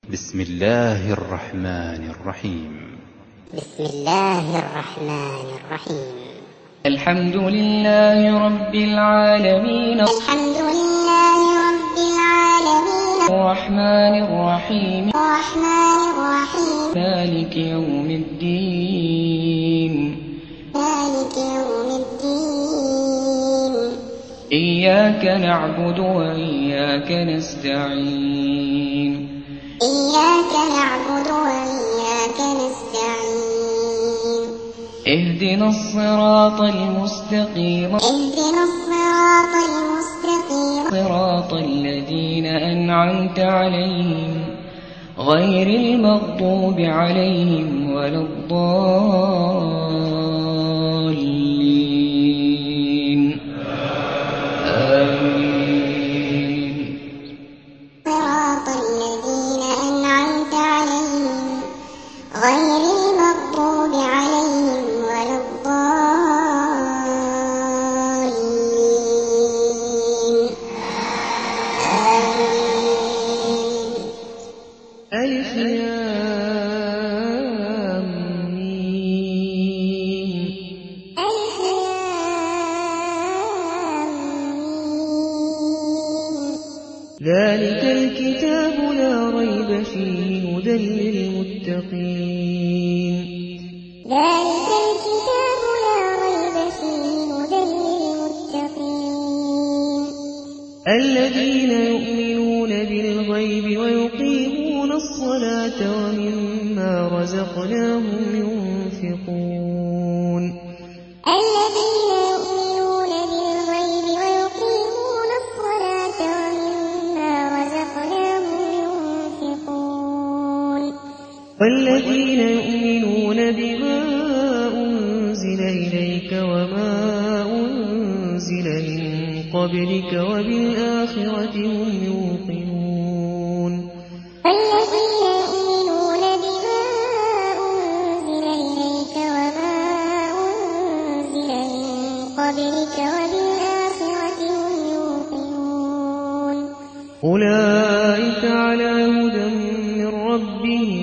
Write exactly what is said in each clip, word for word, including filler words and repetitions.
بسم الله الرحمن الرحيم. بسم الله الرحمن الرحيم. الحمد لله رب العالمين. الحمد لله رب العالمين. الرحمن الرحيم. الرحمن الرحيم. مالك يوم الدين. مالك يوم الدين. إياك نعبد وإياك نستعين. إياك نعبد وإياك نستعين. اهدنا الصراط المستقيم. اهدنا الصراط المستقيم. صراط الذين أنعمت عليهم غير المغضوب عليهم ولا الضالين. آمين. صراط الذين أنعمت عليهم غير المغضوب عليهم ولا الضالين. آمين. ألف لام ميم. ألف لام ميم. ذلك الكتاب لا ريب فيه هدى للمتقين. ذلك الكتاب لا ريب فيه هدى للمتقين. الذين يؤمنون بالغيب ويقيمون الصلاة ومما رزقناهم ينفقون. الذين يؤمنون بالغيب ويقيمون الصلاة ومما رزقناهم ينفقون. والذين يؤمنون بما أنزل إليك وما أنزل من قبلك وبالآخرة هم يوقنون. الذين يؤمنون بما أنزل إليك وما أنزل من قبلك وبالآخرة هم يوقنون. أولئك على هدى من ربهم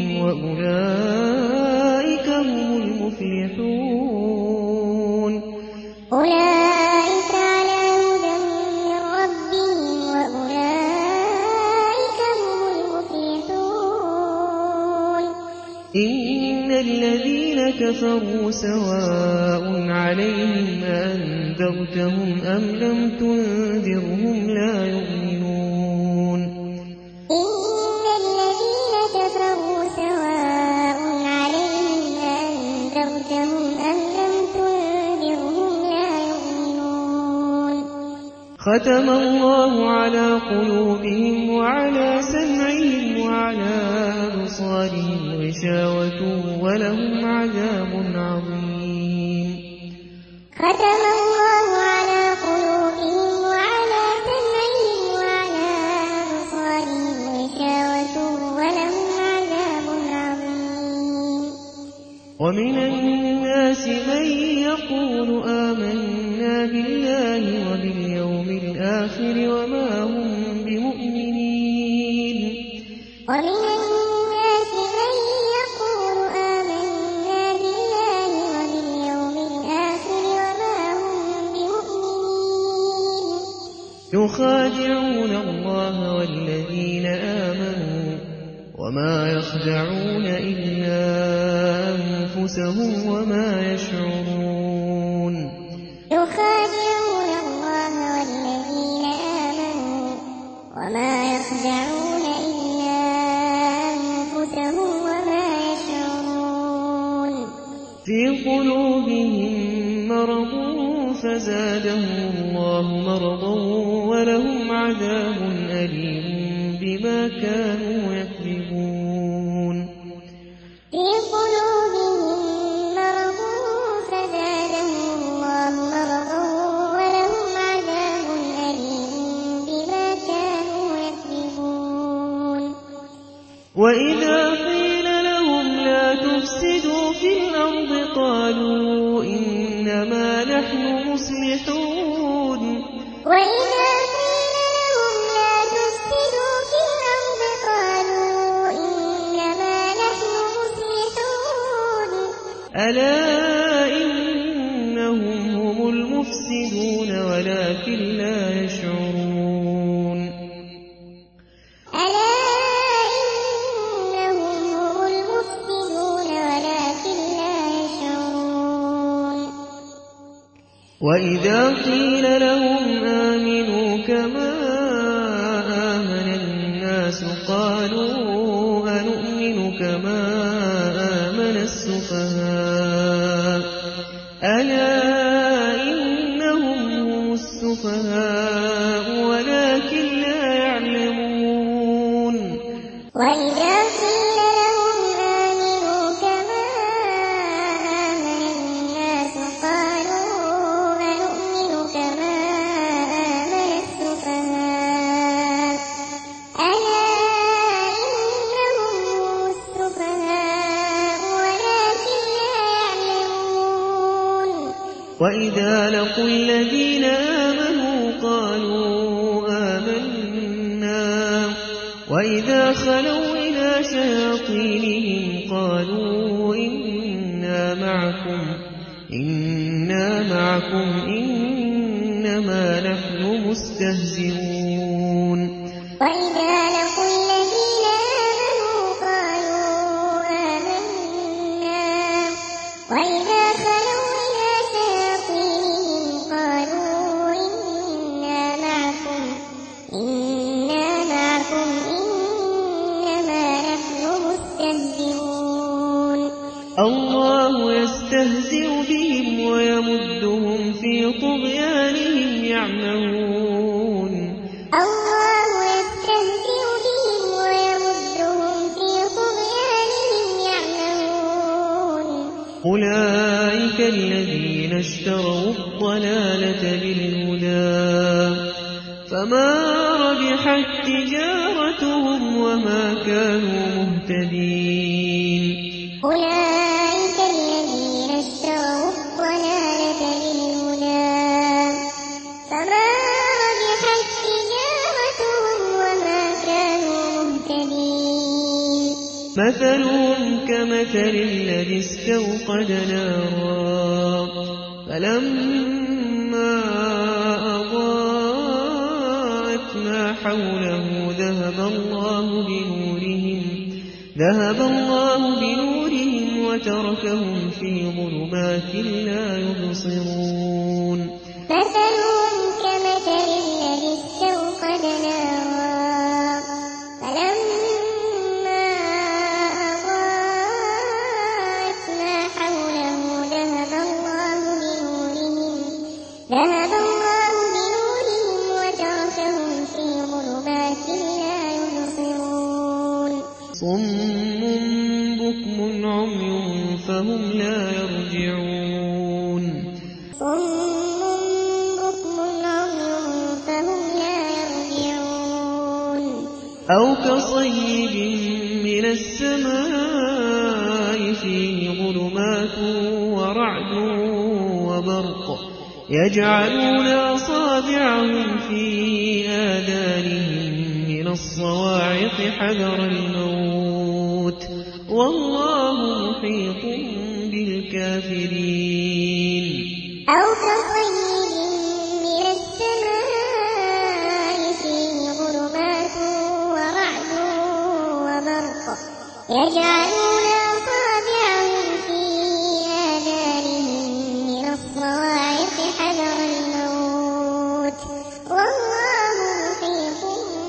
وأولئك هم المفلحون. أولئك على هدى من ربهم وأولئك هم المفلحون. إن الذين كفروا سواء عليهم أأنذرتهم أم لم تنذرهم لا يؤمنون. إن الذين كفروا سواء عليهم أأنذرتهم أم لم تنذرهم لا يؤمنون. ختم الله على قلوبهم وعلى سمعهم وعلى أبصارهم غشاوة ولهم عذاب عظيم. ختم الله على قلوبهم وعلى سمعهم وعلى أبصارهم غشاوة ولهم عذاب عظيم. ومن الناس من يقول آمنا بالله وباليوم الآخر وما هم بمؤمنين. ومن الناس من يقول آمنا بالله وباليوم الآخر وما هم بمؤمنين. يخادعون الله والذين آمنوا وما يخدعون إلا أنفسهم وما يشعرون. يخادعون الله والذين آمنوا وما يخدعون إلا أنفسهم وما يشعرون. في قلوبهم مرض فزادهم الله مرضا ولهم عذاب أليم بما كانوا يكذبون. في قلوبهم مرض فزادهم الله مرضا ولهم عذاب أليم بما كانوا يكذبون. وإذا قيل لهم لا تفسدوا في الأرض قالوا إنما نحن مصلحون. وإذا قيل لهم لا تفسدوا في الأرض قالوا إنما ألا إنهم هم المفسدون ولكن لا يشعرون ألا إنهم هم المفسدون ولكن لا يشعرون وإذا قيل لهم آمنوا كما آمن الناس قالوا أنؤمن كما آمن السفهاء ألا إنهم هم السفهاء ولكن لا يعلمون وإذا قيل لهم آمنوا كما آمن الناس قالوا أنؤمن كما آمن السفهاء ألا إنهم هم السفهاء ولكن لا يعلمون وإذا لقوا الذين آمنوا قالوا آمنا وإذا خلوا إلى شياطينهم قالوا إنا معكم إنا معكم إنما نحن مستهزئون وإذا لقوا الذين آمنوا قالوا آمنا وإذا خلوا إلى شياطينهم قالوا إنا معكم إنا معكم إنما نحن مستهزئون الله يستهزئ بهم ويمدهم في طغيانهم يعمهون الله يستهزئ بهم ويمدهم في طغيانهم يعمهون أولئك الذين اشتروا الضلالة بالهدى فما ربحت تجارتهم وما كانوا مهتدين أولئك الذين اشتروا الضلالة بالهدى فما ربحت تجارتهم وما كانوا مهتدين مثلهم كمثل الذي استوقد نارا فلما أضاءت ما حوله ذهب الله بنورهم ذهب الله بنورهم وتركهم في ظلمات لا يبصرون مثلهم كمثل الذي استوقد نارا فلما أضاءت ما حوله ذهب الله بنورهم ذهب الله بنورهم وتركهم في ظلمات لا يبصرون صم بكم عمي فهم لا يرجعون صم بكم عمي فهم لا يرجعون أو كصيب من السماء فيه ظلمات ورعد وبرق يجعلون أصابعهم في آذانهم من الصواعق حذر الموت والله محيط بالكافرين أو كصيب من السماء فيه ظلمات ورعد وبرق يجعلون أصابعهم في آذانهم من الصواعق حذر الموت والله محيط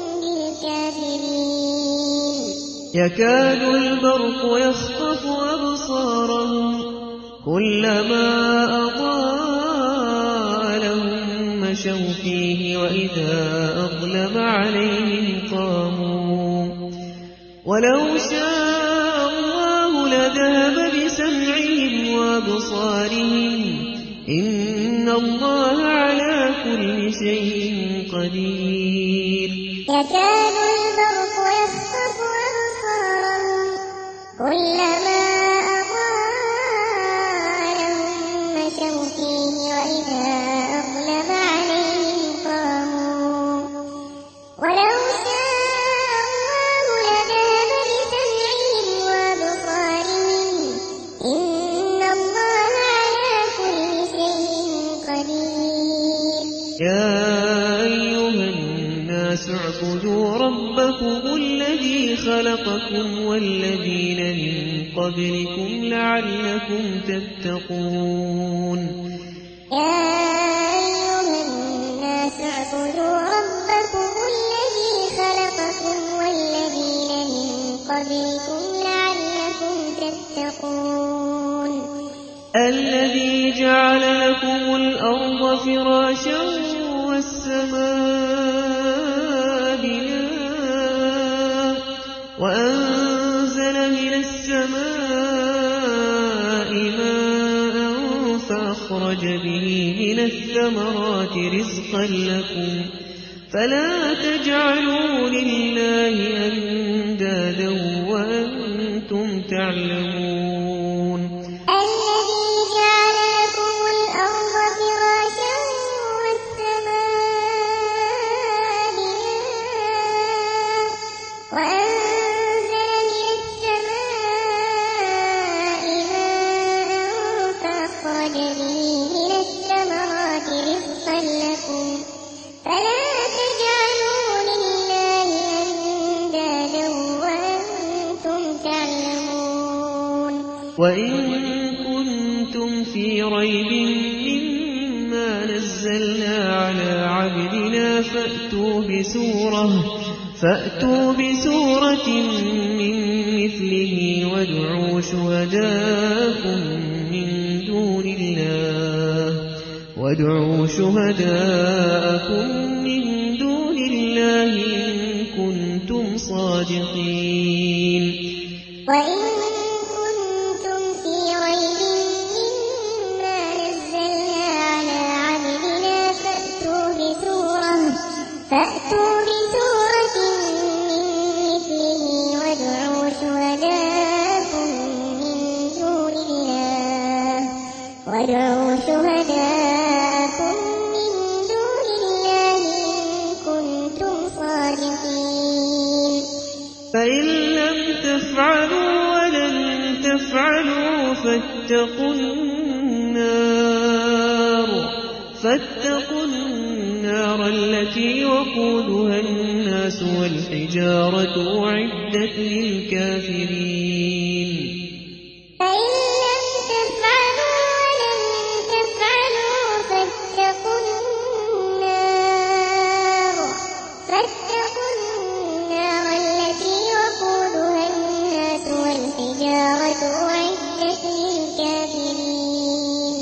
بالكافرين يكاد البرق يخطف أبصارهم كلما أضاء لهم مشوا فيه وإذا أظلم عليهم قاموا ولو شاء الله لذهب بسمعهم وأبصارهم إن الله على كل شيء قدير يكاد البرق يخطف أبصارهم كلما أضاء لهم مشوا فيه وإذا أظلم عليهم قاموا ولو شاء الله لذهب بسمعهم وأبصارهم إن خلقكم والذين من قبلكم لعلكم تتقون. يا أيها الناس اعبدوا ربكم الذي خلقكم والذين من قبلكم لعلكم تتقون. الذي جعل لكم الأرض فراشا والسماء بناء وأنزل من السماء ماء فأخرج به من الثمرات رزقا لكم فلا تجعلوا لله أندادا وأنتم تعلمون. الذي جعل لكم الأرض فراشا والسماء بناء وأنزل من السماء ماء فأخرج به من الثمرات رزقا لكم فلا تجعلوا لله أندادا وأنتم تعلمون. وإن كنتم في ريب مما نزلنا على عبدنا فأتوا بسورة فأتوا بسورة من مثله وادعوا شهداءكم من دون الله وادعوا شهداءكم من دون الله إن كنتم صادقين. وإن كنتم في ريب مما نزلنا على عبدنا فأتوا بسورة فأتوا بسورة من مثله وادعوا شهداءكم من دون الله وادعوا شهداءكم من دون الله إن كنتم صادقين. فإن لم تفعلوا ولن تفعلوا فاتقوا النار فاتقوا النار التي وقودها الناس والحجارة أعدت للكافرين. فإن لم تفعلوا ولن تفعلوا فاتقوا النار فاتقوا النار التي وقودها الناس والحجارة أعدت للكافرين.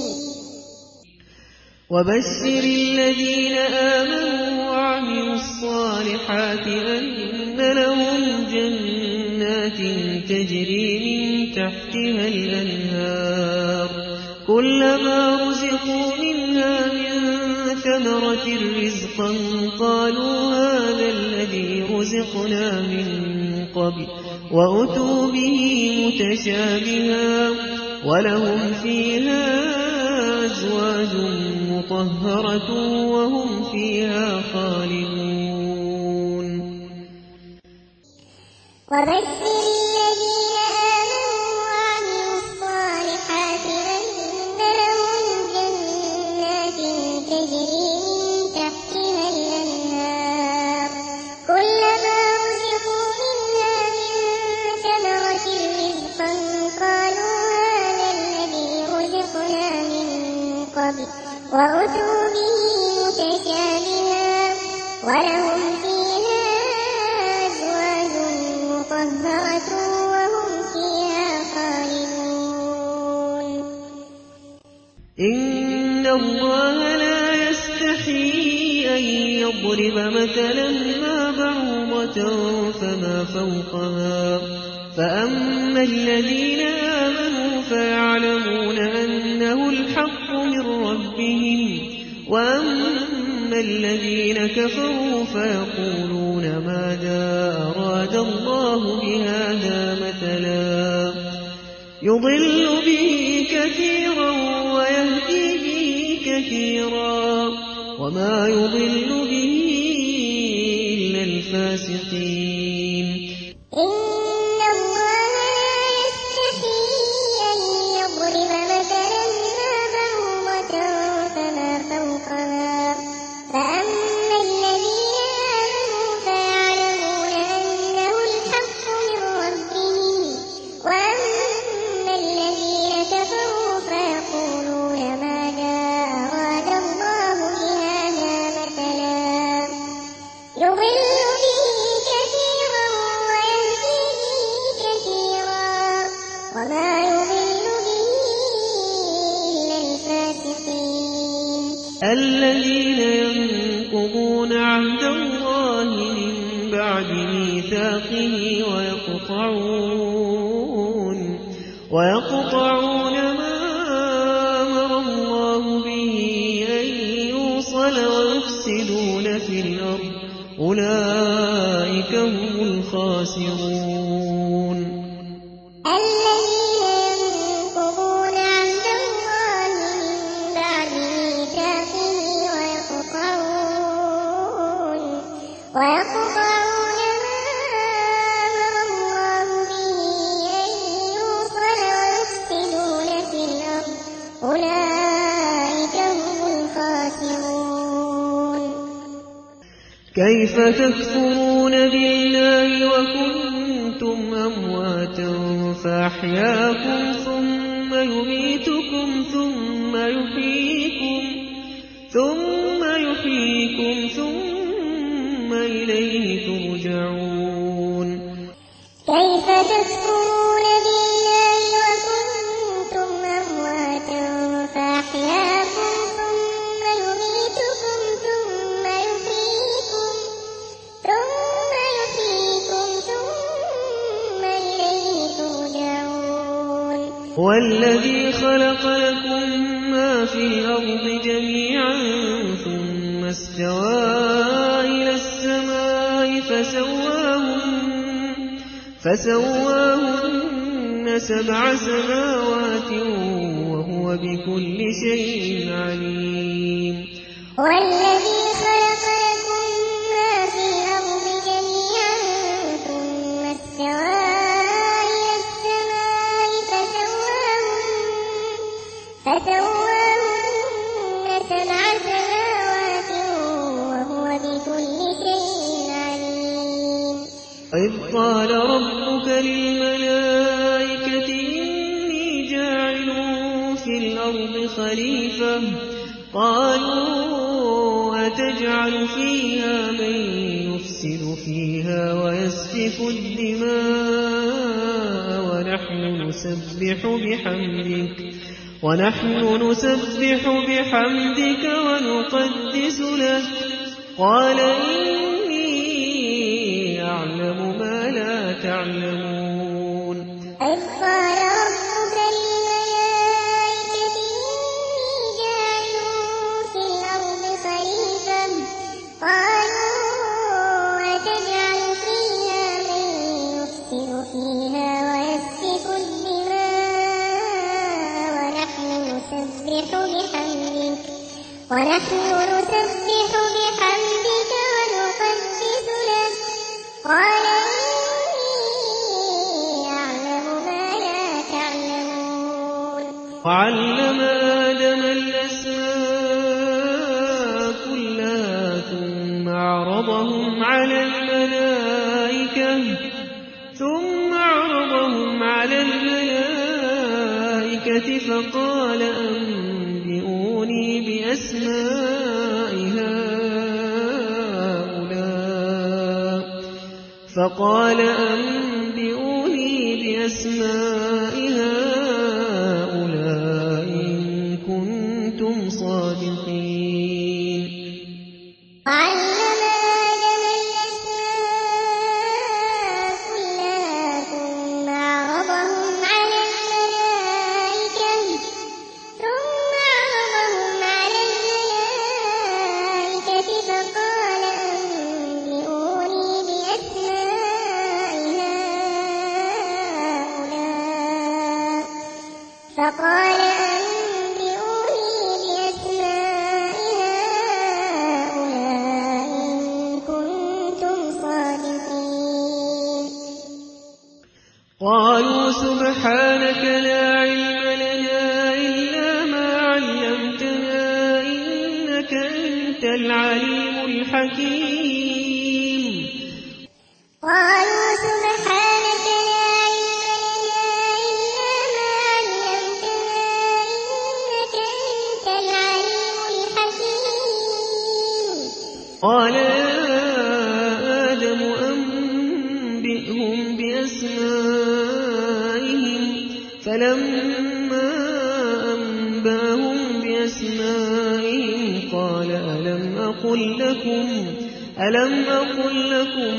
وبشر الذين آمنوا وعملوا الصالحات أن لهم جنات تجري من تحتها الأنهار كلما رزقوا منها من ثمرة رزقا قالوا هذا الذي رزقنا من قبل وأتوا به متشابها ولهم فيها أزواج مطهرة وهم فيها خالدون. وبشر الذين آمنوا وعملوا الصالحات أن لهم جنات تجري من تحتها الأنهار كلما رزقوا منها من ثمرة رزقا قالوا هذا الذي رزقنا من قبل وأتوا به متشابها ولهم فيها أزواج مطهرة وهم فيها خالدون. إن الله لا يستحيي أن يضرب مثلا ما بعوضة فما فوقها فأما الذين آمنوا فيعلمون أنه الحق من ربهم وأما الذين كفروا فيقولون ماذا أراد الله بهذا مثلا يضل به كثيرا ويهدي به كثيرا وما يضل به إلا الفاسقين. إن الله لا يستحيي أن يضرب مثلا ما بعوضة فما فوقها فأما الذين آمنوا فيعلمون أنه الحق من الذين ينقضون عهد الله من بعد ميثاقه ويقطعون ويقطعون ما أمر الله به أن يوصل ويفسدون في الأرض أولئك هم الخاسرون. الذين ينقضون عهد الله من بعد ميثاقه ويقطعون ويقطعون ما أمر الله به أن يوصل ويفسدون في الأرض أولئك هم الخاسرون. كيف تكفرون بالله وكنتم أمواتا فأحياكم ثم يميتكم ثم يحييكم ثم يحييكم ثم إليه ترجعون. كيف تكفرون بالله وكنتم أمواتا فأحياكم ثم يميتكم ثم يحييكم ثم يحييكم ثم إليه ترجعون. والذي خلق لكم ما في الأرض جميعا ثم استوى إلى السماء فسواهن فسواهن سبع سماوات وهو بكل شيء عليم. والذي خلق لكم ما في الأرض جميعا ثم استوى إلى السماء فسواهن فسواهن سبع سماوات وهو بكل شيء عليم. إذ قال ربك للملائكة إني جاعل في الأرض خليفة قالوا أتجعل فيها من يفسد فيها ويسفك الدماء ونحن نسبح بحمدك ونحن نسبح بحمدك ونقدس لك قال إني أعلم ما لا تعلمون. إذ قال ربك للملائكة إني جاعل في الأرض خليفة قالوا أتجعل فيها من يفسد فيها ويسفك الدماء ونحن نسبح بحمدك ونحن نسبح بحمدك ونقدس لك قال إني أعلم ما لا تعلمون. وعلم آدم الأسماء كلها ثم عرضهم على الملائكة ثم عرضهم على الملائكة فقال أنبئوني بأسماء هؤلاء فقال أنبئوني بأسماء هؤلاء إن كنتم صادقين. وعلم آدم الأسماء كلها ثم عرضهم على الملائكة ثم عرضهم على الملائكة فقال أنبئوني بأسماء هؤلاء فقال أنبئوني بأسماء هؤلاء إن كنتم صادقين. قالوا سبحانك لا علم لنا إلا ما علمتنا إنك أنت العليم الحكيم. قالوا سبحانك لا علم لنا إلا ما علمتنا إنك أنت العليم الحكيم. قال يا آدم أنبئهم بأسمائهم فلما أنبأهم بأسمائهم قال ألم أقل لكم ألم أقل لكم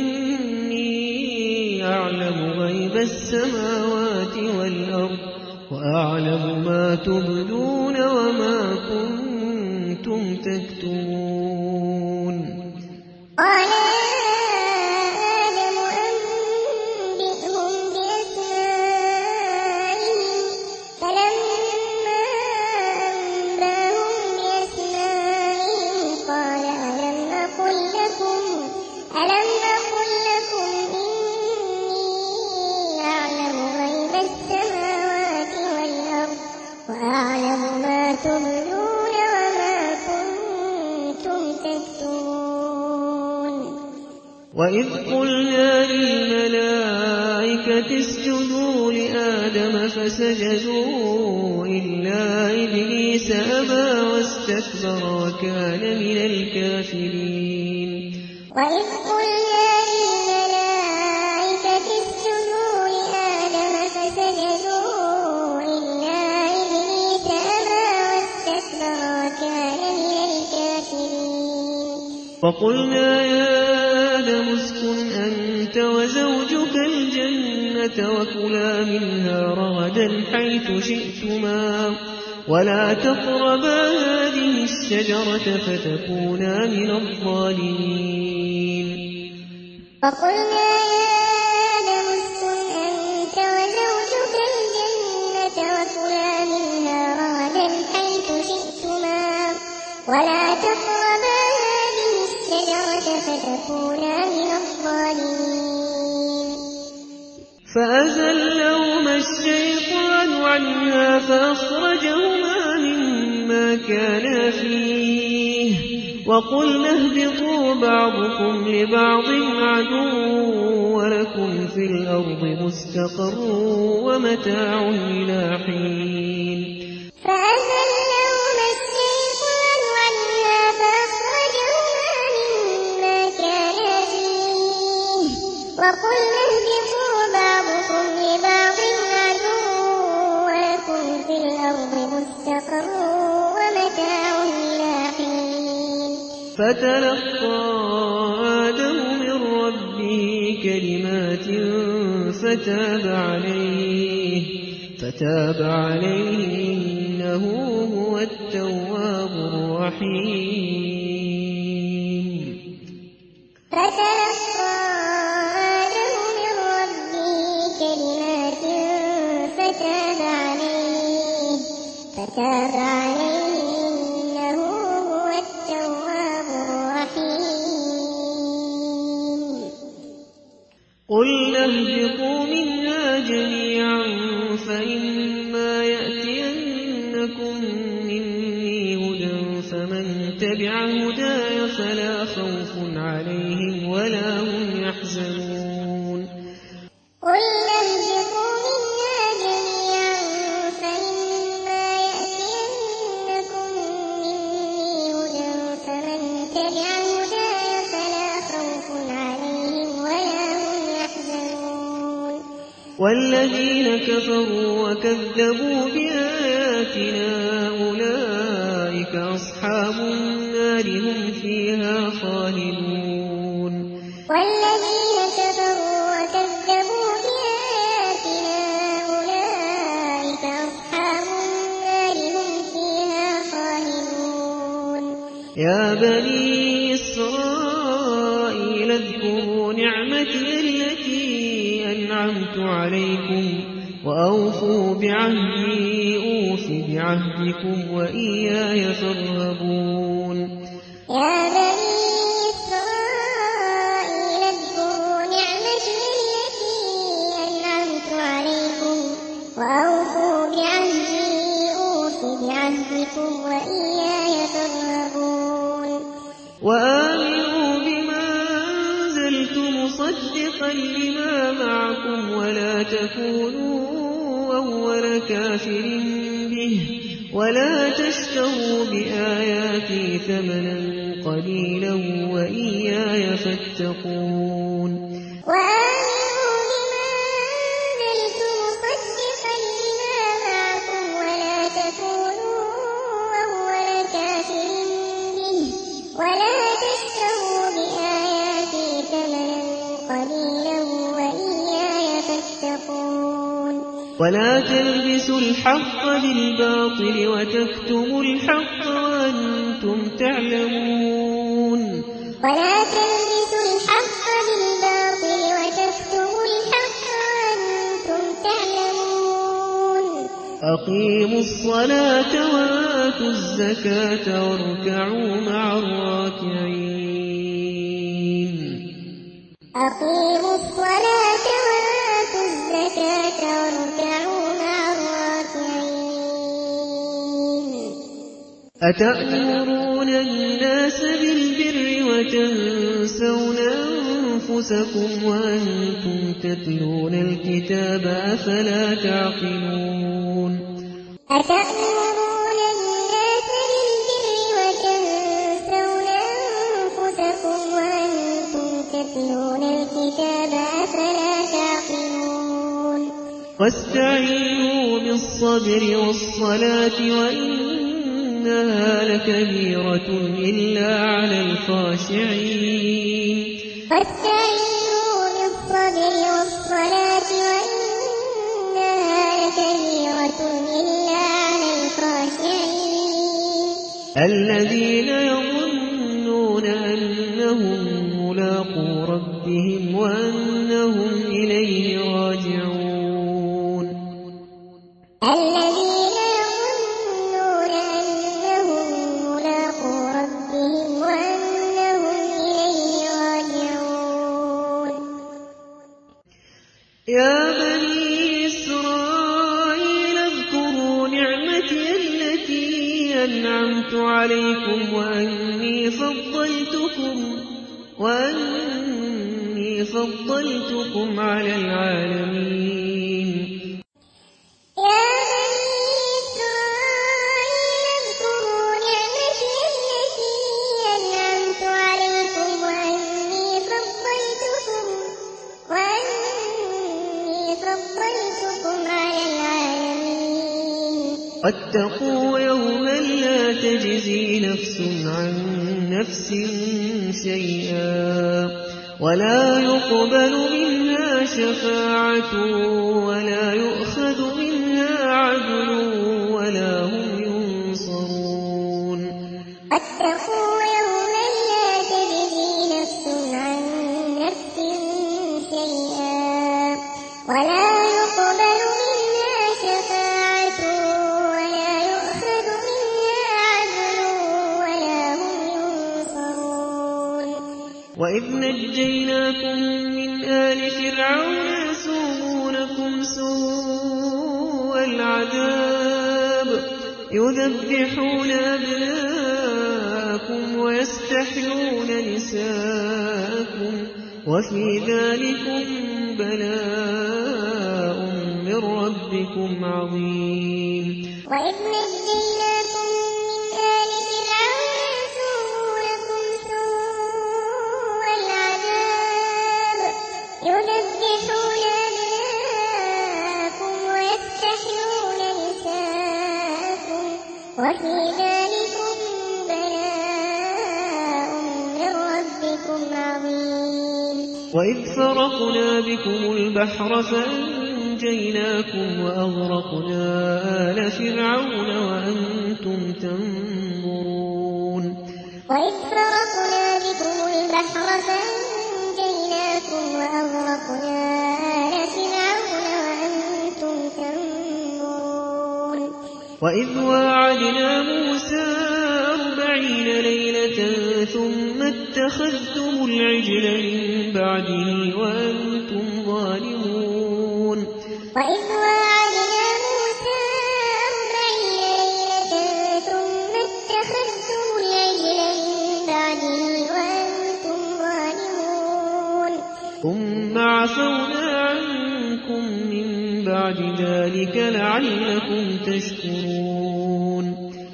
إني أعلم غيب السماوات والأرض وأعلم ما تبدون وما كنتم تكتمون. قال آدم أنبئهم بأسمائهم فلما أنبأهم بأسمائهم قال ألم أقل لكم ألم أقل لكم إني أعلم غيب السماوات والأرض وأعلم ما تبدون وما كنتم تكتمون. وإذ قلنا للملائكة اسجدوا لآدم فسجدوا إلا إبليس أبى واستكبر وكان من الكافرين. وإذ قلنا للملائكة اسجدوا لآدم فسجدوا إلا إبليس أبى واستكبر وكان من الكافرين. وقلنا يا آدم اسكن أنت وزوجك الجنة وكلا منها رغدا حيث شئتما ولا تقربا هذه الشجرة فتكونا من الظالمين. وقلنا يا آدم اسكن أنت وزوجك الجنة وكلا منها رغدا حيث شئتما ولا تقربا هذه الشجرة فتكونا من الظالمين. فأزلهما الشيطان عنها فأخرجهما مما كانا فيه وقلنا اهبطوا بعضكم لبعض عدو ولكم في الأرض مستقر ومتاع إلى حين. فأزلهما الشيطان عنها فأخرجهما مما كانا فيه وقلنا اهبطوا بعضكم لبعض عدو ولكم في الأرض مستقر ومتاع إلى حين. فتلقى آدم من ربه كلمات فتاب عليه فتاب عليه إنه هو التواب الرحيم. فتلقى آدم من ربه كلمات فتاب عليه فتاب عليه إنه هو التواب الرحيم. قلنا اهبطوا منها جميعا فإما يأتينكم مني هدى فمن تبع هداي فلا خوف عليهم ولا هم يحزنون. قلنا اهبطوا منها جميعا فإما يأتينكم مني هدى فمن تبع هداي فلا خوف عليهم ولا هم يحزنون. والذين كفروا وكذبوا بآياتنا أولئك أصحاب النار هم فيها خالدون. والذين كفروا وكذبوا بآياتنا أولئك أصحاب النار هم فيها خالدون. يا بني إسرائيل اذكروا نعمتي التي أنعمت عليكم وأوفوا بعهدي أوف بعهدكم وإياي فارهبون. يا بني إسرائيل اذكروا نعمتي التي أنعمت عليكم وأوفوا بعهدي أوف بعهدكم وإياي فارهبون. وآمنوا بما أنزلت مصدقا لما معكم ولا تكونوا أول كافر به ولا تشتروا بآياتي ثمنا قليلا وإياي فاتقون. وآمنوا بما أنزلت مصدقا لما معكم ولا تكونوا أول كافر ولا تلبسوا الحق بالباطل وتكتموا الحق وأنتم تعلمون ولا تلبسوا الحق بالباطل وتكتموا الحق وأنتم تعلمون أقيموا الصلاة وآتوا الزكاة واركعوا مع الراكعين أقيموا الصلاة وآتوا الزكاة واركعوا مع الراكعين أتأمرون الناس بالبر وتنسون أنفسكم وأنتم تتلون الكتاب أفلا تعقلون أتأمرون الناس بالبر وتنسون أنفسكم وأنتم تتلون الكتاب أفلا تعقلون واستعينوا بالصبر والصلاة وإنها لكبيرة إلا على الخاشعين واستعينوا بالصبر والصلاة وإنها لكبيرة إلا على الخاشعين الذين يظنون أنهم ملاقو ربهم وأنهم إليه راجعون الذين يظنون أنهم ملاقو ربهم وأنهم إليه راجعون يا بني إسرائيل اذكروا نعمتي التي أنعمت عليكم وأني فضلتكم وأني فضلتكم على العالمين يا بني إسرائيل اذكروا نعمتي التي أنعمت عليكم وأني فضلتكم وأني فضلتكم على العالمين واتقوا يوما لا تجزي نفس عن نفس شيئا ولا يقبل منها شفاعة ولا يؤخذ منها عدل ولا هم ينصرون واتقوا يوما لا تجزي نفس عن نفس شيئا ولا يقبل منها شفاعة ولا يؤخذ منها عدل ولا هم ينصرون وإذ نجيناكم من آل فرعون يسومونكم سوء العذاب يذبحون أبناءكم ويستحيون نساءكم وفي ذلكم بلاء من ربكم عظيم وإذ نجيناكم من آل فرعون يسومونكم سوء العذاب يذبحون أبناءكم ويستحيون نساءكم وفي ذلكم بلاء من ربكم عظيم وإذ فرقنا بكم البحر فأنجيناكم وأغرقنا آل فرعون وأنتم تنظرون وإذ فرقنا بكم البحر فأنجيناكم وأغرقنا آل فرعون وأنتم تنظرون وإذ واعدنا موسى أربعين ليلة ثم اتخذتم العجل من بعده وأنتم ظالمون وإذ واعدنا موسى أربعين ليلة ثم اتخذتم العجل من بعده وأنتم ظالمون ثم عفونا عنكم من بعد ذلك لعلكم تشكرون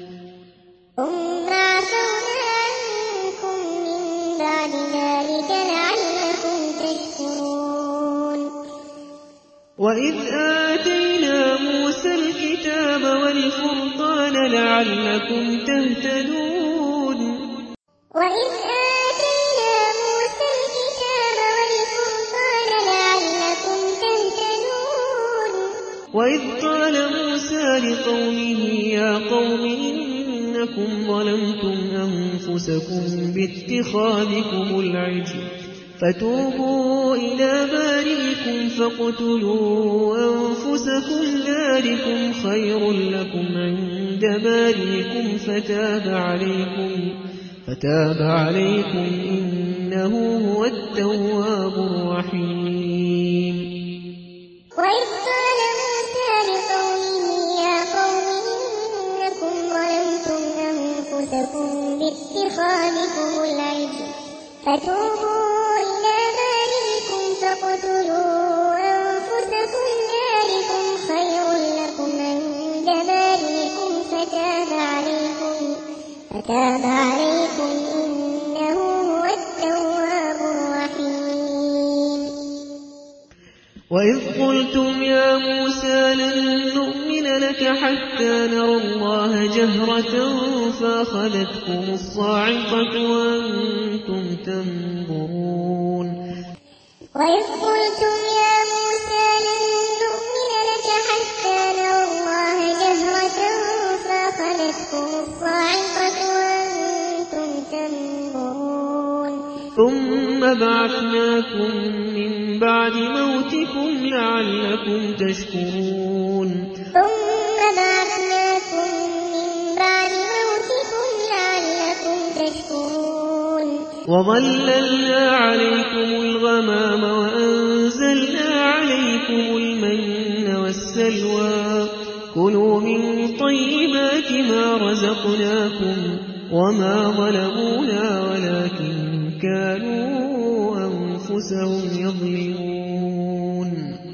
ثم عفونا عنكم من بعد ذلك لعلكم تشكرون وإذ آتينا موسى الكتاب والفرقان لعلكم تهتدون وإذ آتينا موسى الكتاب والفرقان لعلكم تهتدون وإذ قال موسى لقومه يا قوم إنكم ظلمتم أنفسكم باتخاذكم العجل فتوبوا إلى بارئكم فاقتلوا أنفسكم ذلكم خير لكم عند بارئكم فتاب عليكم فتاب عليكم إنه هو التواب الرحيم. وإذ قال موسى لقومه يا قوم إنكم ظلمتم أنفسكم باتخاذكم العجل فتوبوا إلى بارئكم فاقتلوا أنفسكم ذلكم خير لكم عند بارئكم فتاب عليكم فتاب عليكم إنه هو التواب الرحيم. وإذ قلتم يا موسى لن نؤمن لك حتى نرى الله جهرة فأخذتكم الصاعقة وأنتم تنظرون. وإذ قلتم يا موسى لن نؤمن لك حتى نرى الله جهرة فأخذتكم الصاعقة وأنتم تنظرون. ثم بعثناكم من بعد موتكم لعلكم تشكرون. ثم بعثناكم من بعد موتكم لعلكم تشكرون. وظللنا عليكم الغمام وأنزلنا عليكم المن والسلوى كلوا من طيبات ما رزقناكم وما ظلمونا ولكن كانوا أنفسهم يظلمون.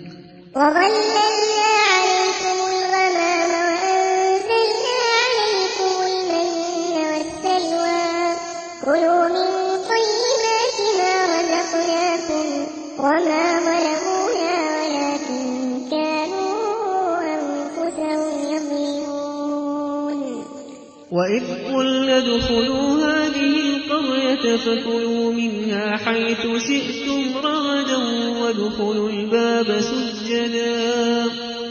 وظللنا عليكم الغمام وأنزلنا عليكم المن والسلوى كلوا من طيبات ما رزقناكم وما ظلمونا ولكن كانوا أنفسهم يظلمون. وإذ قلنا ادخلوا هذه القرية فكلوا منها حيث شئتم رغدا وادخلوا الباب سجدا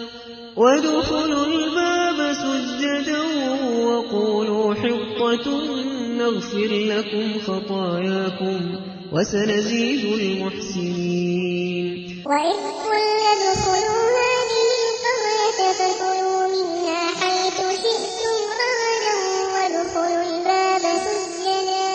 وادخلوا الباب سجدا وقولوا حطة نغفر لكم خطاياكم وسنزيد المحسنين. وإذ قلنا ادخلوا هذه القرية فكلوا منها حيث شئتم رغدا وادخلوا الباب سجدا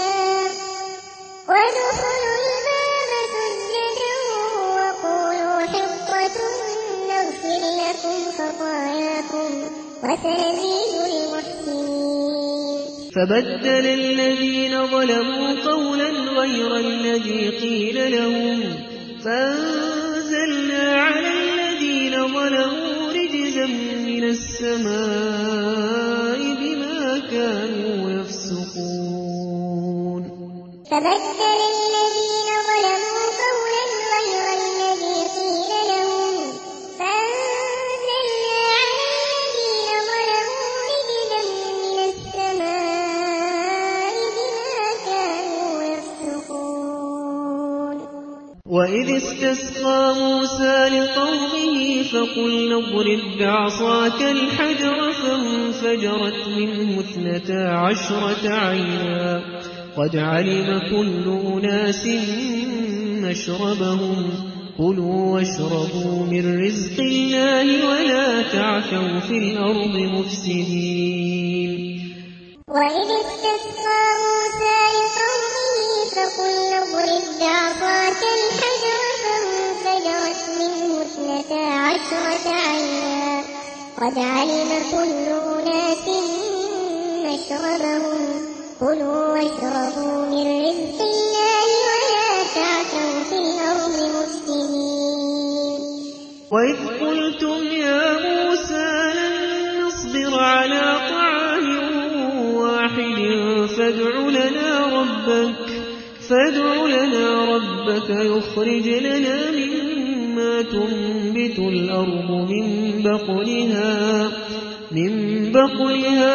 وادخلوا الباب سجدا وقولوا حطة نغفر لكم خطاياكم وسنزيد المحسنين. فبدل الذين ظلموا قولا غير الذي قيل لهم فأنزلنا على الذين ظلموا رجزا من السماء بما كانوا يفسقون. فبدل الذين ظلموا قولا غير الذي قيل لهم فأنزلنا على الذين ظلموا رجزا من السماء بما كانوا يفسقون. وإذ استسقى موسى لقومه فقلنا اضرب بعصاك الحجر فانفجرت منه اثنتا عشرة عينا قد علم كل أناس مشربهم كلوا واشربوا من رزق الله ولا تعثوا في الأرض مفسدين. وإذ استسقى موسى لقومه فقلنا اضرب بعصاك الحجر فانفجرت منه اثنتا عشرة عينا قد علم كل أناس مشربهم كلوا واشربوا من رزق الله ولا تعثوا في الأرض مفسدين. وإذ قلتم يا موسى لن نصبر على طعام واحد فادع لنا ربك فادع لنا ربك يخرج لنا مما تنبت الأرض من بقلها من بقلها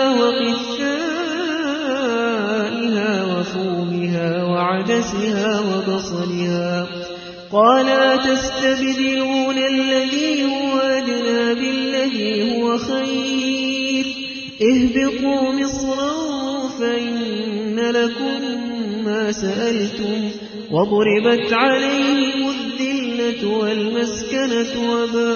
وقثائها وفومها وعدسها وبصلها قال أتستبدلون الذي هو أدنى بالله هو خير اهبطوا مصرا فإن لكم ما سألتم وضربت عليهم الذلة والمسكنة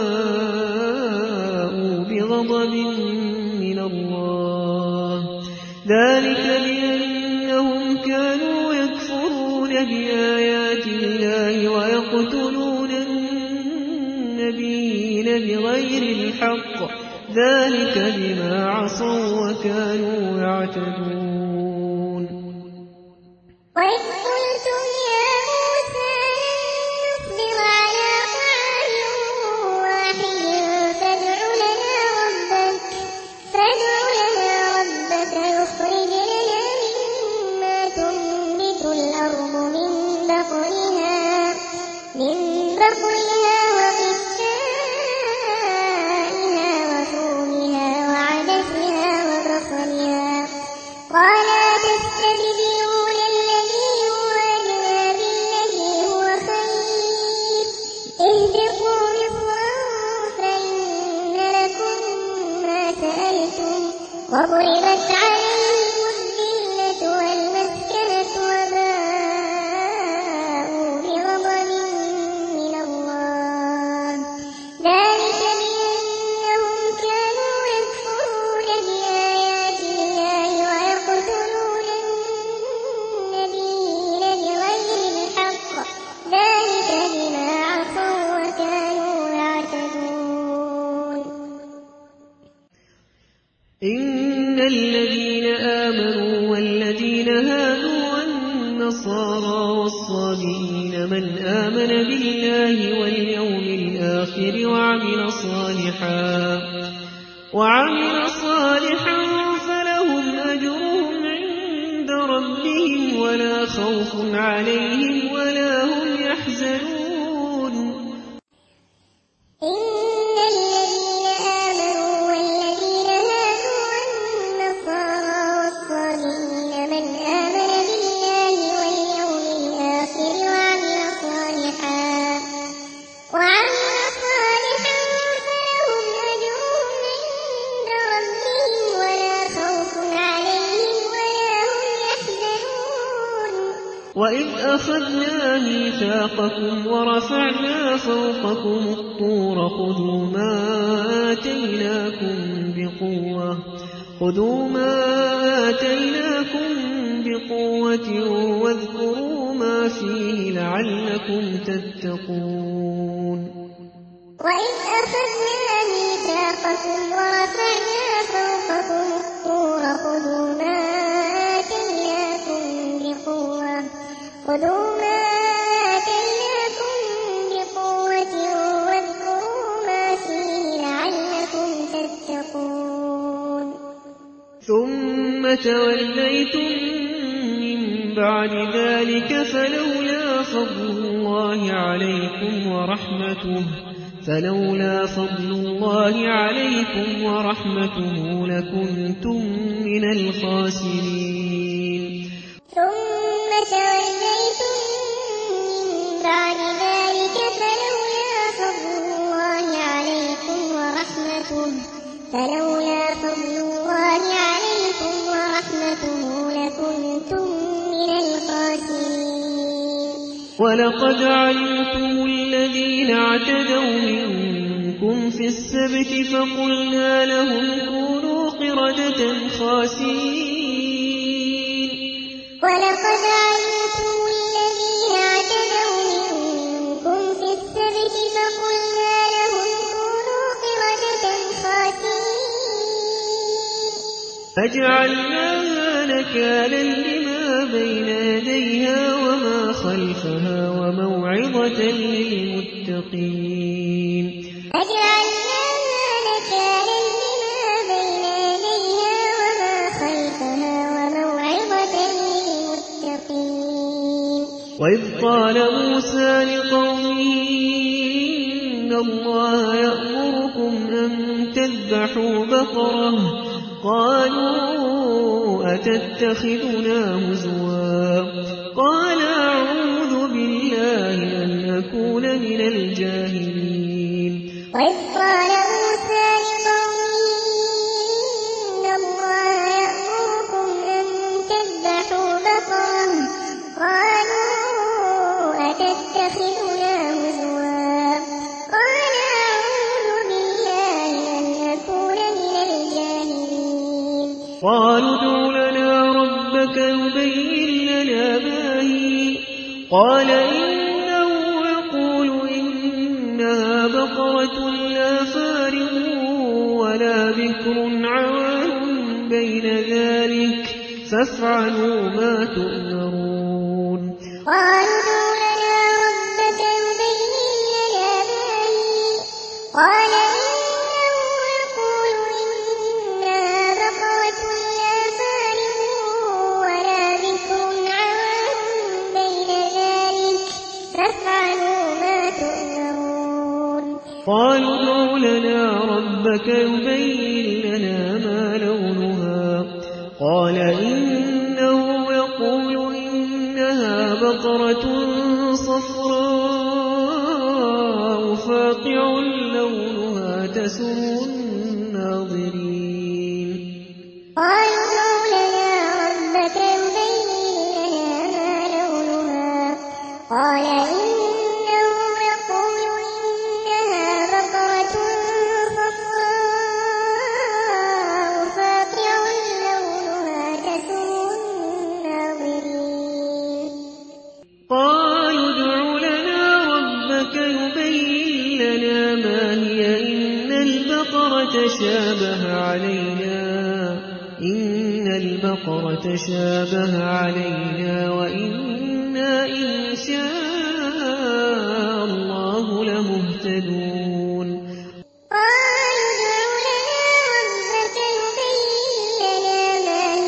وباءوا بغضب من الله ذلك بأنهم كانوا يكفرون بآيات الله ويقتلون النبيين بغير الحق ذلك بما عصوا وكانوا يعتدون وإذ قلتم يا موسى لن نصبر على طعام واحد فادع لنا ربك فادع لنا ربك يخرج لنا مما تنبت الأرض من بقلها من بقلها وقثائها وفومها وعدسها وبصلها قال أتستبدلون الذي هو أدنى بالذي هو خير اهبطوا مصرا فإن لكم ما سألتم وضربت عليهم الذلة والمسكنة وباءوا بغضب من الله ذلك بأنهم كانوا يكفرون بآيات الله ويقتلون النبيين بغير الحق ذلك بما عصوا وكانوا يعتدون إن الذين آمنوا والذين هادوا والنصارى والصابئين من آمن بالله واليوم الآخر وعمل صالحا وعمل صالحا فلهم أجرهم عند ربهم ولا خوف عليهم ولا هم يحزنون إن الذين آمنوا والذين هادوا والنصارى والصابئين من آمن بالله واليوم الآخر وعمل صالحا وعمل صالحا فلهم أجرهم عند ربهم ولا خوف عليهم ولا هم يحزنون وإذ أخذنا ميثاقكم ورفعنا فوقكم الطور خذوا ما آتيناكم بقوة خذوا ما آتيناكم بقوة واذكروا ما فيه لعلكم تتقون وإذ أخذنا ميثاقكم ورفعنا فوقكم الطور خذوا ما آتيناكم بقوة خذوا ما آتيناكم بقوة واذكروا ما فيه لعلكم تتقون ثم توليتم من بعد ذلك فلولا فضل الله عليكم ورحمته فلولا فضل الله عليكم ورحمته لكنتم من الخاسرين ثم توليتم من بعد ذلك فلولا فضل الله عليكم ورحمته فلولا فضل الله عليكم ورحمته لكنتم من الخاسرين ولقد علمتم الذين اعتدوا منكم في السبت فقلنا لهم كونوا قردة خاسئين ولقد علمتم الذين اعتدوا منكم في السبت فقلنا لهم كونوا قردة خاسئين فجعلناها نكالا لما بين يديها وما خلفها وموعظة للمتقين فجعلناها نكالا لما بين يديها وما خلفها وموعظة للمتقين وإذ قال موسى لقومه إن الله يأمركم أن تذبحوا بقرة قالوا أتتخذنا هزوا قال أعوذ بالله أن أكون من الجاهلين وإذ قال موسى لقومه قالوا ادع لنا ربك يبين لنا ما هي قال إنه يقول إنها بقرة لا فارغ ولا بكر عوان بين ذلك فافعلوا ما تؤمرون قالوا ادع لنا ربك يبين لنا ما هي قال إنه يقول إنها بقرة لا فارغ ولا بكر عوان بين ذلك فافعلوا ما تؤمرون قالوا ادع لنا ربك يبين لنا ما لونها قال إنه يقول إنها بقرة صفراء فاقع لونها تسر الناظرين قالوا ادع لنا ربك يبين لنا ما لونها قال إنه يقول إنها بقرة صفراء فاقع لونها تسر الناظرين قالوا ادع لنا ربك يبين لنا ما هي إن البقرة تشابه علينا إن البقرة تشابه علينا وإنا إن شاء الله لمهتدون قالوا ادع لنا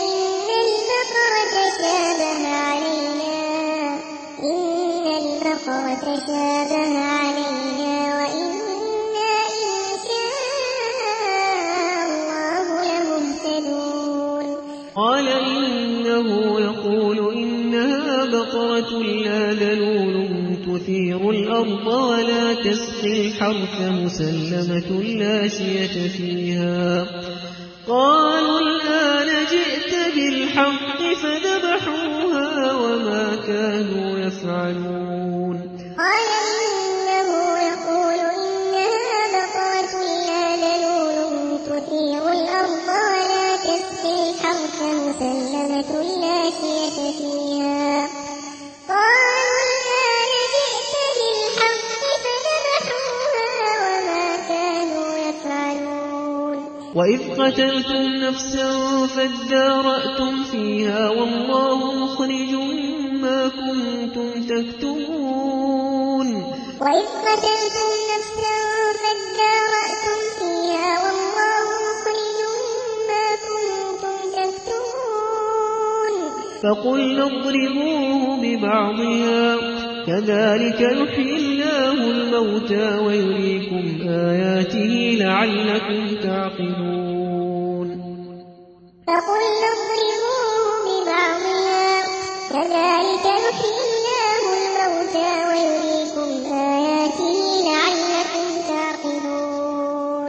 ربك يبين لنا ما هي إن البقرة تشابه علينا وإنا إن شاء الله لمهتدون قال إنه يقول إنها بقرة لا ذلول تثير الأرض ولا تسقي الحرث مسلمة لا شية فيها قالوا الآن جئت بالحق فذبحوها وما كانوا يفعلون قال إنه يقول إنها بقرة لا ذلول تثير الأرض ولا تسقي الحرث مسلمة لا شية فيها قالوا الآن جئت بالحق فذبحوها وما كانوا يفعلون وإذ قتلتم نفسا فادارأتم فيها والله مخرج ما كنتم تكتمون وإذ قتلتم نفسا فادارأتم فيها والله مخرج ما كنتم تكتمون فقلنا اضربوه ببعضها كذلك يحيي الله الموتى ويريكم آياته لعلكم تعقلون فقلنا اضربوه ببعضها كذلك يحيي الله الموتى ويريكم آياته لعلكم تعقلون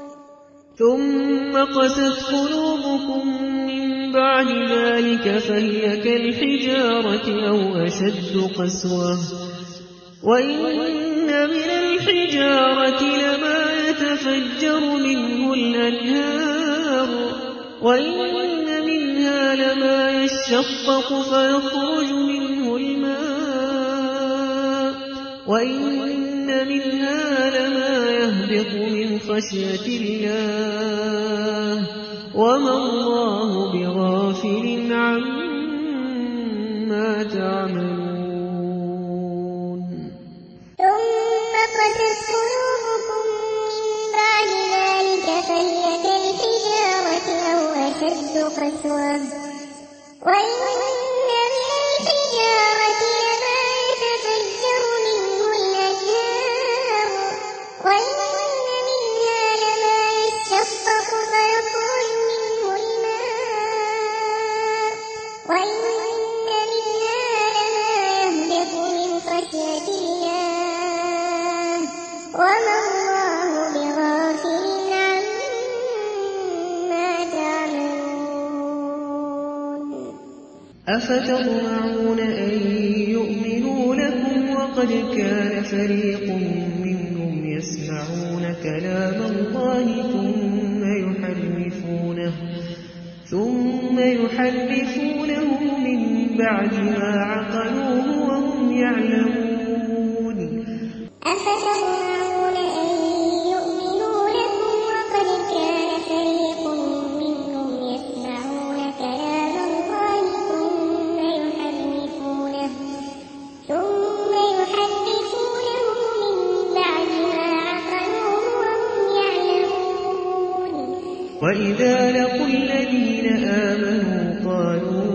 ثم قست قلوبكم من بعد ذلك فهي كالحجارة أو أشد قسوة وإن من الحجارة لما يتفجر منه الأنهار وإن منها لما يشقق فيخرج منه الماء وإن منها لما يهبط من خشية الله وما الله بغافل عما تعملون ثم قست قلوبكم من بعد ذلك فهي كالحجارة أو أشد قسوة وإن من الحجارة لما يتفجر منه الأنهار وإن منها لما يشقق فيخرج منه الماء وإن منها لما يهبط من خشية الله وما الله بغافل عما تعملون أفتطمعون أن يؤمنوا لكم وقد كان فريق منهم يسمعون كلام الله ثم يحرفونه بعد ما عقلوه وهم يعلمون أفتطمعون أن يؤمنوا لكم وقد كان فريق منهم يسمعون كلام الله ثم يحرفونه ثم يحرفونه من بعد ما عقلوه وهم يعلمون وإذا لقوا الذين آمنوا قالوا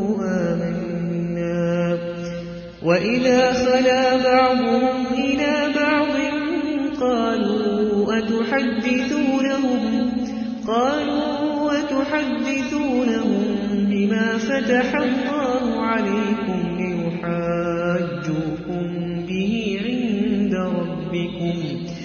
آمنا وإذا خلا بعضهم إلى بعض قالوا أتحدثونهم قالوا أتحدثونهم بما فتح الله عليكم ليحاجوكم به عند ربكم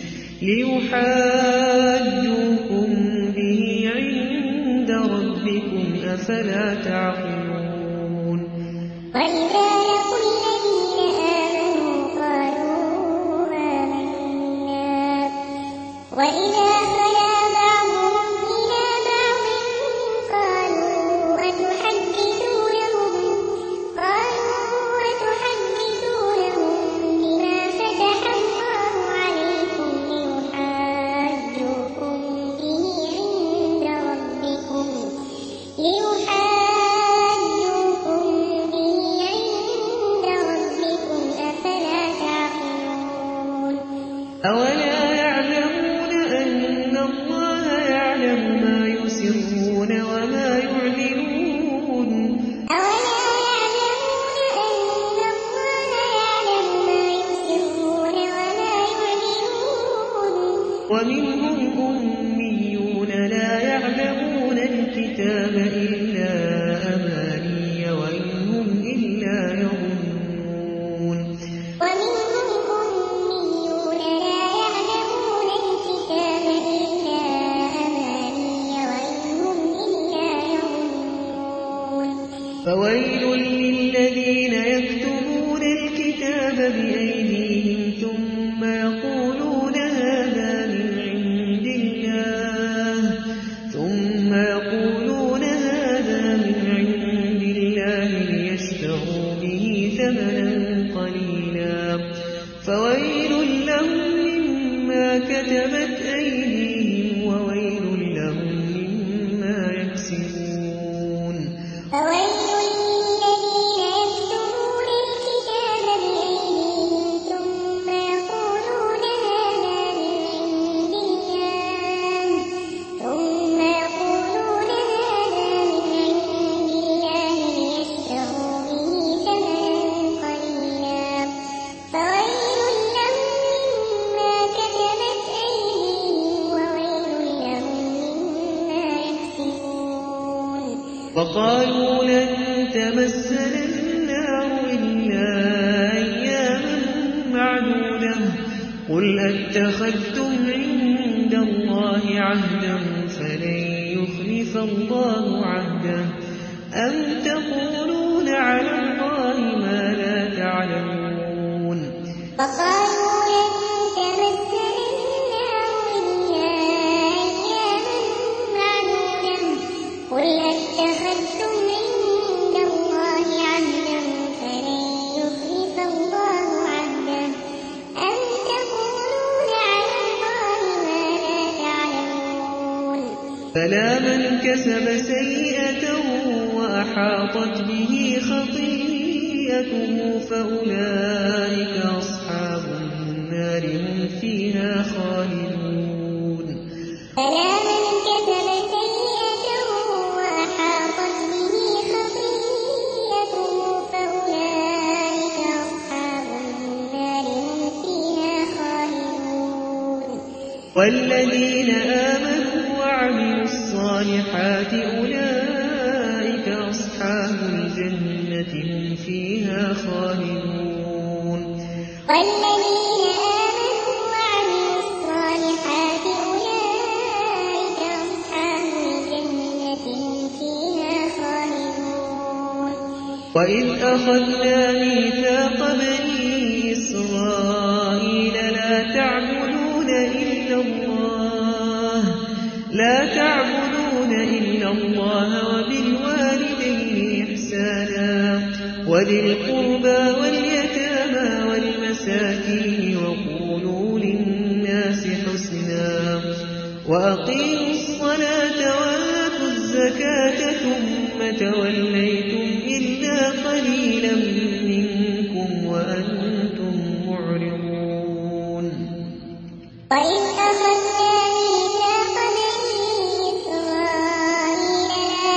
ليحاجوكم به عند ربكم أفلا تعقلون وإذا لقوا الذين آمنوا قالوا آمنا وإذا خلا بعضهم إلى بعض قالوا أتحدثونهم قالوا أتحدثونهم بما فتح الله عليكم ليحاجوكم به عند ربكم ليحاجوكم به عند ربكم أفلا تعقلون أولا يعلمون أن الله يعلم ما يسرون وما يعلنون أولا يعلمون أن الله يعلم ما يسرون وما يعلنون ومنهم أميون لا يعلمون الكتاب إلا أماني وإن هم إلا يظنون ومنهم أميون لا يعلمون الكتاب إلا أماني وإن هم إلا يظنون فويل للذين يكتبون الكتاب بأيديهم ثم يقولون هذا من عند الله ثم يقولون هذا من عند الله ليشتروا به ثمنا قليلا فويل لهم مما كتبت أيديهم وويل لهم مما يكسبون فويل للذين يكتبون الكتاب بأيديهم ثم يقولون هذا من عند الله ثم يقولون هذا من عند الله ليشتروا به ثمنا قليلا فويل لهم مما كتبت أيديهم وويل لهم مما يكسبون وقالوا لن تمسنا النار إلا أياما معدودة قل أتخذتم عند الله عهدا فلن يخلف الله عهده أم تقولون على الله ما لا تعلمون وقالوا لن تمسنا النار إلا أياما معدودة قل أتخذتم عند الله عهدا فلن يخلف الله عهده أم تقولون على الله ما لا تعلمون فلا من كسب سيئة وأحاطت به خطيئته فأولئك أصحاب النار هم فيها خالدون فلا من كسب سيئة وأحاطت به خطيئته فأولئك أصحاب النار هم فيها خالدون والذين آمنوا وعملوا الصالحات أولئك أصحاب الجنة هم فيها خالدون والذين آمنوا وعملوا الصالحات أولئك أصحاب الجنة هم فيها خالدون وإذ أخذنا ميثاق بني إسرائيل لا تعبدون إلا الله لا تعبدون إلا الله وبالوالدين إحسانا وذي القربى واليتامى والمساكين وقولوا للناس حسنا وأقيموا الصلاة وآتوا الزكاة ثم توليتم إلا قليلا منكم وأنتم معرضون. وإذ أخذنا ميثاق بني إسرائيل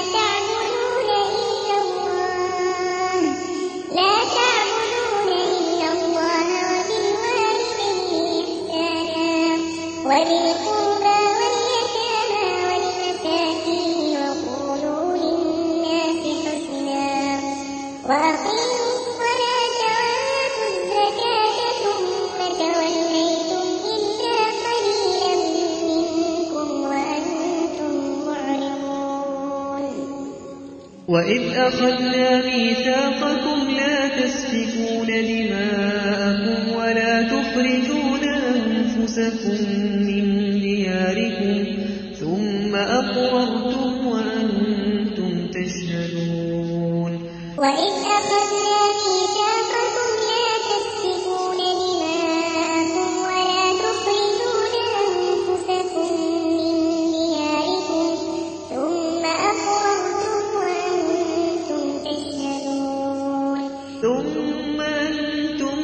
لا تعبدون إلا الله وبالوالدين إحسانا وذي القربى واليتامى والمساكين وقولوا للناس حسنا وأقيموا الصلاة وآتوا الزكاة ثم توليتم إلا قليلا منكم وأنتم معرضون. وإذ أخذنا ميثاقكم لا تسفكون دماءكم ولا تخرجون أنفسكم من دياركم ثم أقررتم وأنتم تشهدون. وإذ أخذنا ميثاقكم لا تسفكون دماءكم ولا تخرجون أنفسكم من دياركم ثم أقررتم وأنتم تشهدون. ثم أنتم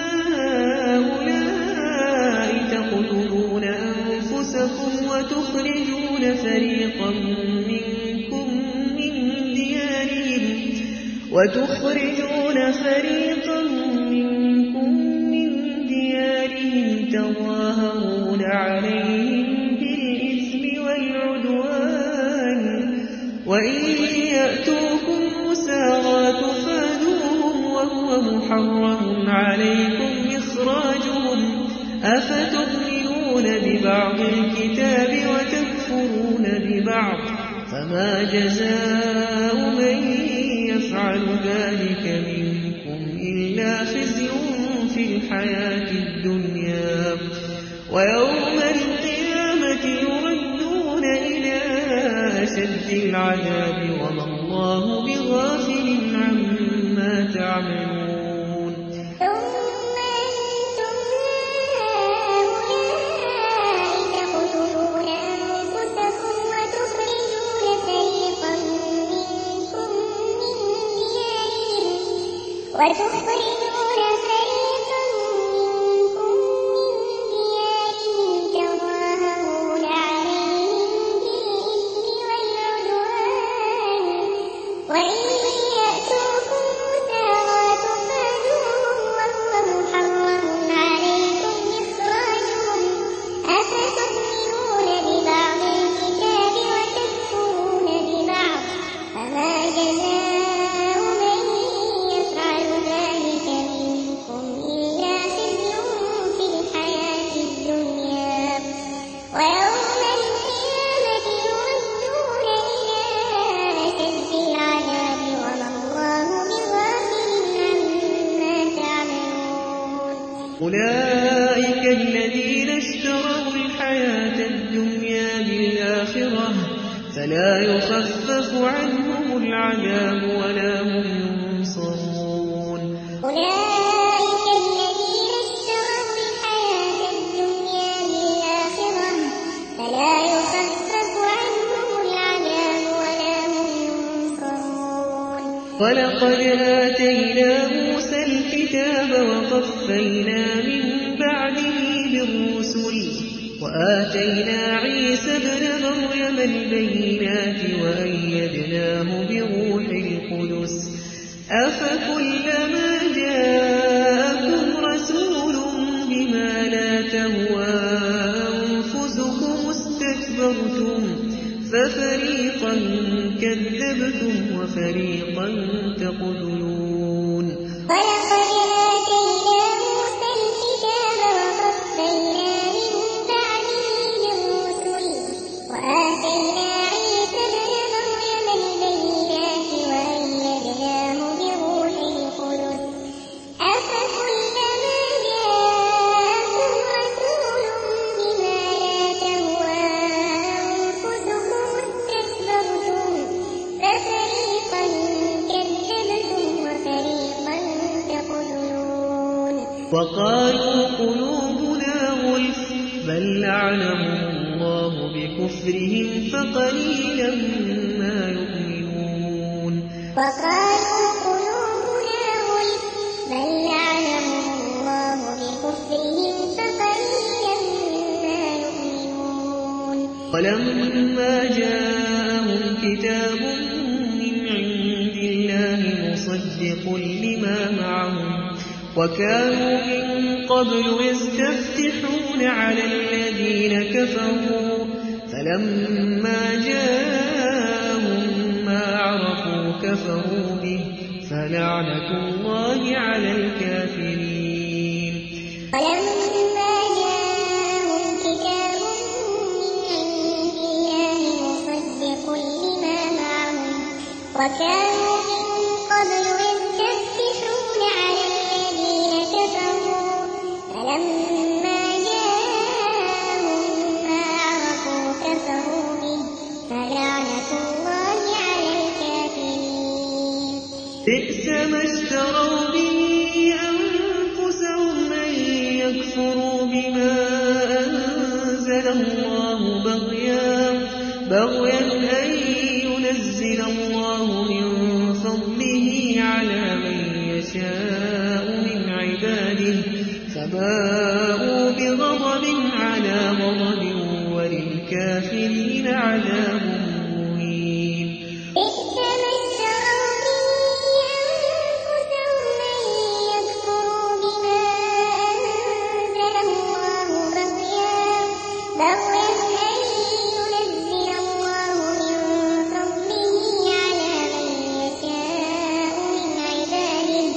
هؤلاء تقتلون أنفسكم وتخرجون فريقا منكم من ديارهم وتخرجون فريقا منكم من ديارهم تظاهرون عليهم بالإثم والعدوان وإن يأتوكم أسارى تفادوهم وهو محرم عليكم إخراجهم أفتؤمنون ببعض الكتاب وتكفرون ببعض فما جزاء من يفعل ذلك منكم إلا خزي في الحياة الدنيا ويوم القيامة يردون إلى أشد العذاب وما الله بغافل عما تعملون. وتخرجون فريقا منكم من ديارهم تظاهرون عليهم بالإثم والعدوان وإن يأتوكم أسارى تفادوهم وهو محرم عليكم إخراجهم أفتؤمنون ببعض الكتاب وتكفرون ببعض فما جزاء أولئك الذين اشتروا الحياة الدنيا بالآخرة فلا يخفف عنهم العذاب ولا هم ينصرون. أولئك الذين اشتروا الحياة الدنيا بالآخرة فلا يخفف عنهم العذاب ولا هم ينصرون. ولقد آتينا موسى الكتاب وقفينا من بعده بالرسل وآتينا عيسى ابن مريم البينات وأيدناه بروح القدس أفكلما جاءكم رسول بما لا تهوى أنفسكم استكبرتم ففريقا كذبتم وفريقا تقتلون. ولقد آتينا موسى الكتاب وقفينا من بعده بالرسل وآتينا عيسى ابن مريم البينات وأيدناه بروح القدس أفكلما جاءكم رسول بما لا تهوى أنفسكم استكبرتم ففريقا كذبتم وفريقا وقالوا قلوبنا غلف بل لعنهم الله بكفرهم فقليلا ما يؤمنون وقالوا قلوبنا غلف بل لعنهم الله بكفرهم فقليلا ما يؤمنون ولما جاءهم كتاب من عند الله مصدق لما معهم وكانوا من قبل يستفتحون على الذين كفروا فلما جاءهم ما عرفوا كفروا به فلعنة الله على الكافرين ولما جاءهم كتاب من عند الله مصدق لما معهم وكانوا من قبل يستفتحون على الذين كفروا فلما جاءهم ما عرفوا كفروا به فلعنة الله على الكافرين بئس ما اشتروا به أنفسهم أن يكفروا بما أنزل الله بغيا بغيا أن ينزل الله من فضله على من يشاء من عباده فباءوا بغضب على غضب وللكافرين عذاب مهين بئس ما اشتروا به أنفسهم أن يكفروا بما أنزل الله بغيا بغيا أن ينزل الله من فضله على من يشاء من عباده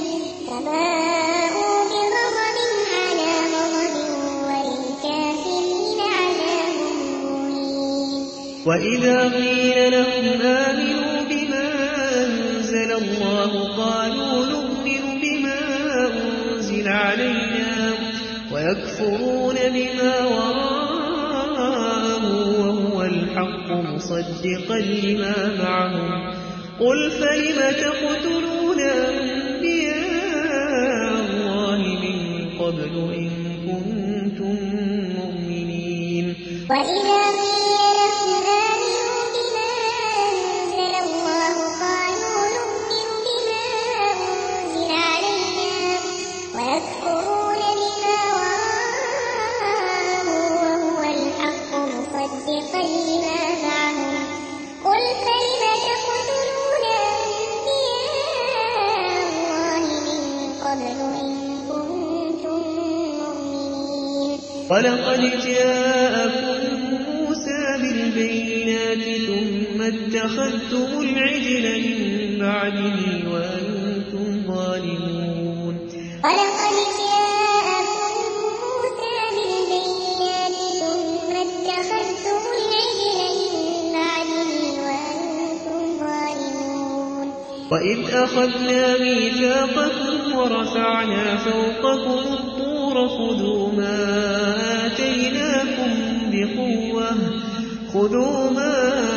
فباءوا بغضب على غضب وللكافرين عذاب مهين وإذا قيل لهم آمنوا بما أنزل الله قالوا نؤمن بما أنزل علينا ويكفرون بما وراءه وهو الحق مصدقا لما معهم قل فلم تقتلون أنبياء الله من قبل إن كنتم مؤمنين وإذا قيل لهم آمنوا بما أنزل الله قالوا نؤمن بما أنزل علينا ويكفرون بما وراءه وهو الحق مصدقا لما معهم قل فلم تقتلون أنبياء الله من قبل إن كنتم مؤمنين ولقد جاءكم موسى بالبينات ثم اتخذتم العجل من بعده وأنتم ظالمون ولقد جاءكم موسى بالبينات ثم اتخذتم العجل من بعده وأنتم ظالمون وإذ أخذنا ميثاقكم ورفعنا فوقكم الطور خذوا ما آتيناكم بقوة خذوا ما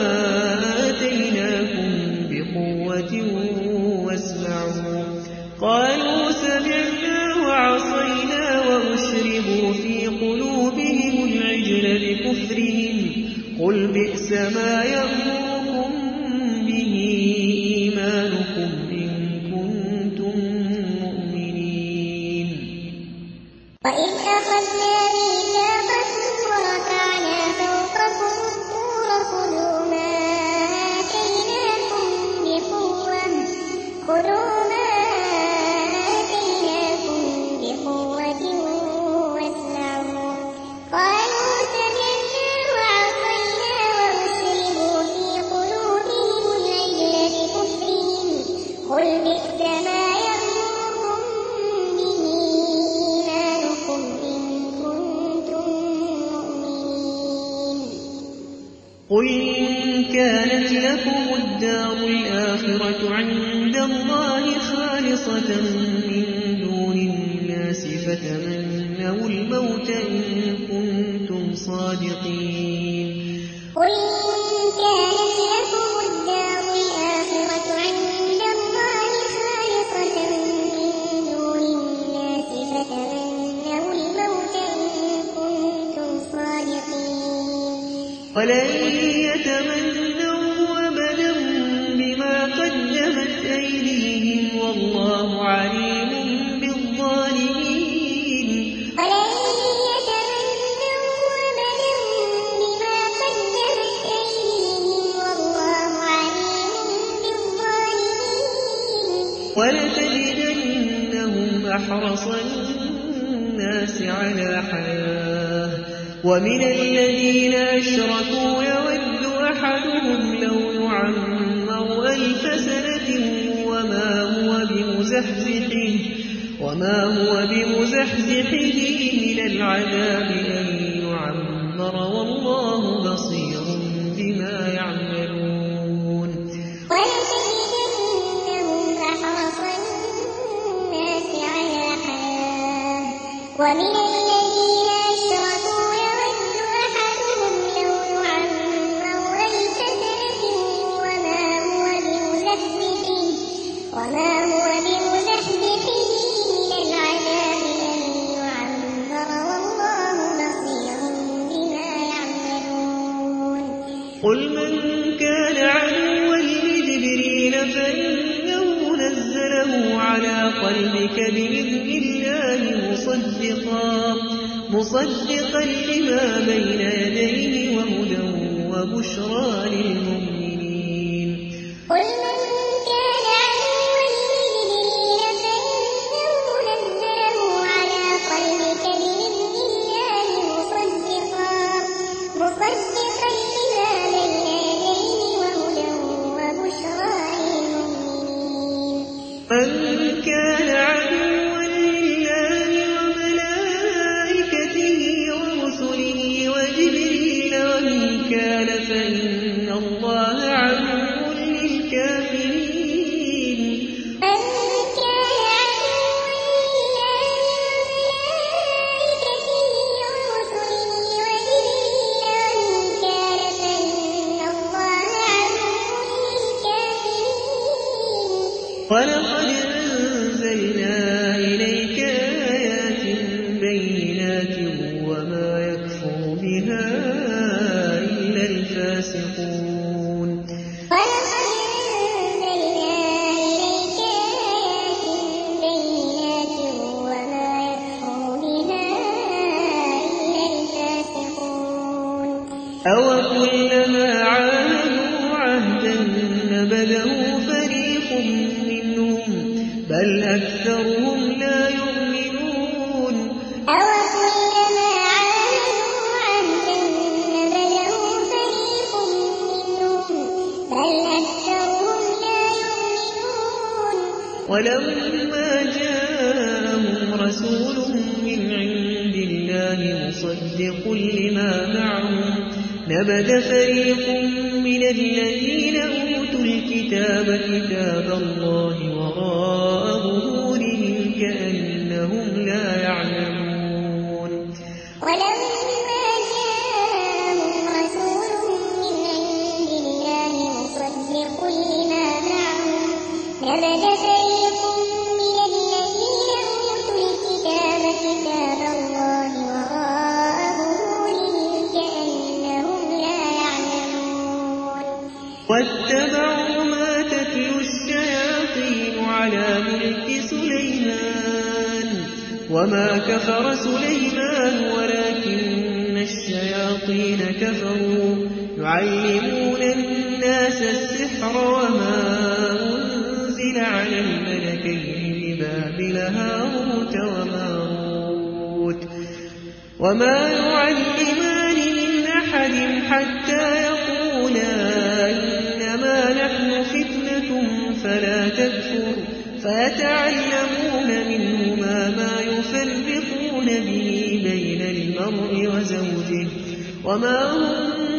آتيناكم بقوة واسمعوا قالوا سمعنا وعصينا وأشربوا في قلوبهم العجل بكفرهم قل بئس ما يأمركم به إيمانكم إن كنتم مؤمنين وإذ أخذنا ميثاقكم ورفعنا فوقكم الطور خذوا ما آتيناكم بقوة خذوا ما آتيناكم بقوة واسمعوا قالوا سمعنا وعصينا وأشربوا في قلوبهم العجل بكفرهم قل بئس ما يأمركم به إيمانكم إن كنتم مؤمنين قل إن كانت لكم الدار الآخرة عند الله خالصة من دون الناس فتمنوا الموت إن كنتم صادقين قل إن كانت لكم الدار الآخرة عند الله خالصة من دون الناس فتمنوا ولن يتمنوا أبدا بما قدمت أيديهم والله عليم بالظالمين ولن يتمنوا أبدا بما قدمت أيديهم والله عليم بالظالمين ولتجدنهم أحرص الناس على حياة ومن الذين أشركوا يود أحدهم لو يعمر ألف سنة وما هو بمزحزحه وما هو بمزحزحه من العذاب أن يعمر والله بصير بما يعملون ولتجدنهم أحرص الناس على حياة ومن الذين أشركوا يود أحدهم لو يعمر ألف سنة وما هو بمزحزحه وما هو بمزحزحه من العذاب أن يعمر والله بصير بما يعملون قل من كان عدوا لجبريل فإنه نزله على قلبك بإذن الله مصدقا مصدقا لما بين يديه وهدى وبشرى للمؤمنين قل من كان عدوا لجبريل فإنه نزله على قلبك بإذن الله مصدقا مصدقا لما بين يديه وهدى وبشرى للمؤمنين من كان عدوا لله وملائكته ورسله وجبريل وميكال فإن الله عدو للكافرين من كان عدوا لله وملائكته ورسله وجبريل وميكال فإن الله عدو للكافرين ولقد أنزلنا إليك آيات بينات وما يكفر بها إلا الفاسقون ولقد أنزلنا إليك آيات بينات وما يكفر بها إلا الفاسقون أوكلما عاهدوا عهدا نبذه فريق منهم بل أكثرهم لا يؤمنون أوكلما عاهدوا عهدا نبذه فريق منهم بل أكثرهم لا يؤمنون ولما جاءهم رسول من عند الله مصدق لما معهم نبذ فريق من الذين أوتوا الكتاب كتاب الله وراء ظهورهم كأنهم لا يعلمون ولما جاءهم رسول من عند الله مصدق لما معهم نبذ فريق من الذين أوتوا الكتاب كتاب الله وراء ظهورهم كأنهم لا يعلمون واتبعوا ما تتلو الشياطين على ملك سليمان وما كفر سليمان ولكن الشياطين كفروا يعلمون الناس السحر وما أنزل على الملكين ببابل هاروت وماروت وما يعلمان من أحد حتى يقولا إنما نحن فتنة فلا تكفر فيتعلمون منهما ما يفرقون به بين المرء وزوجه وما هم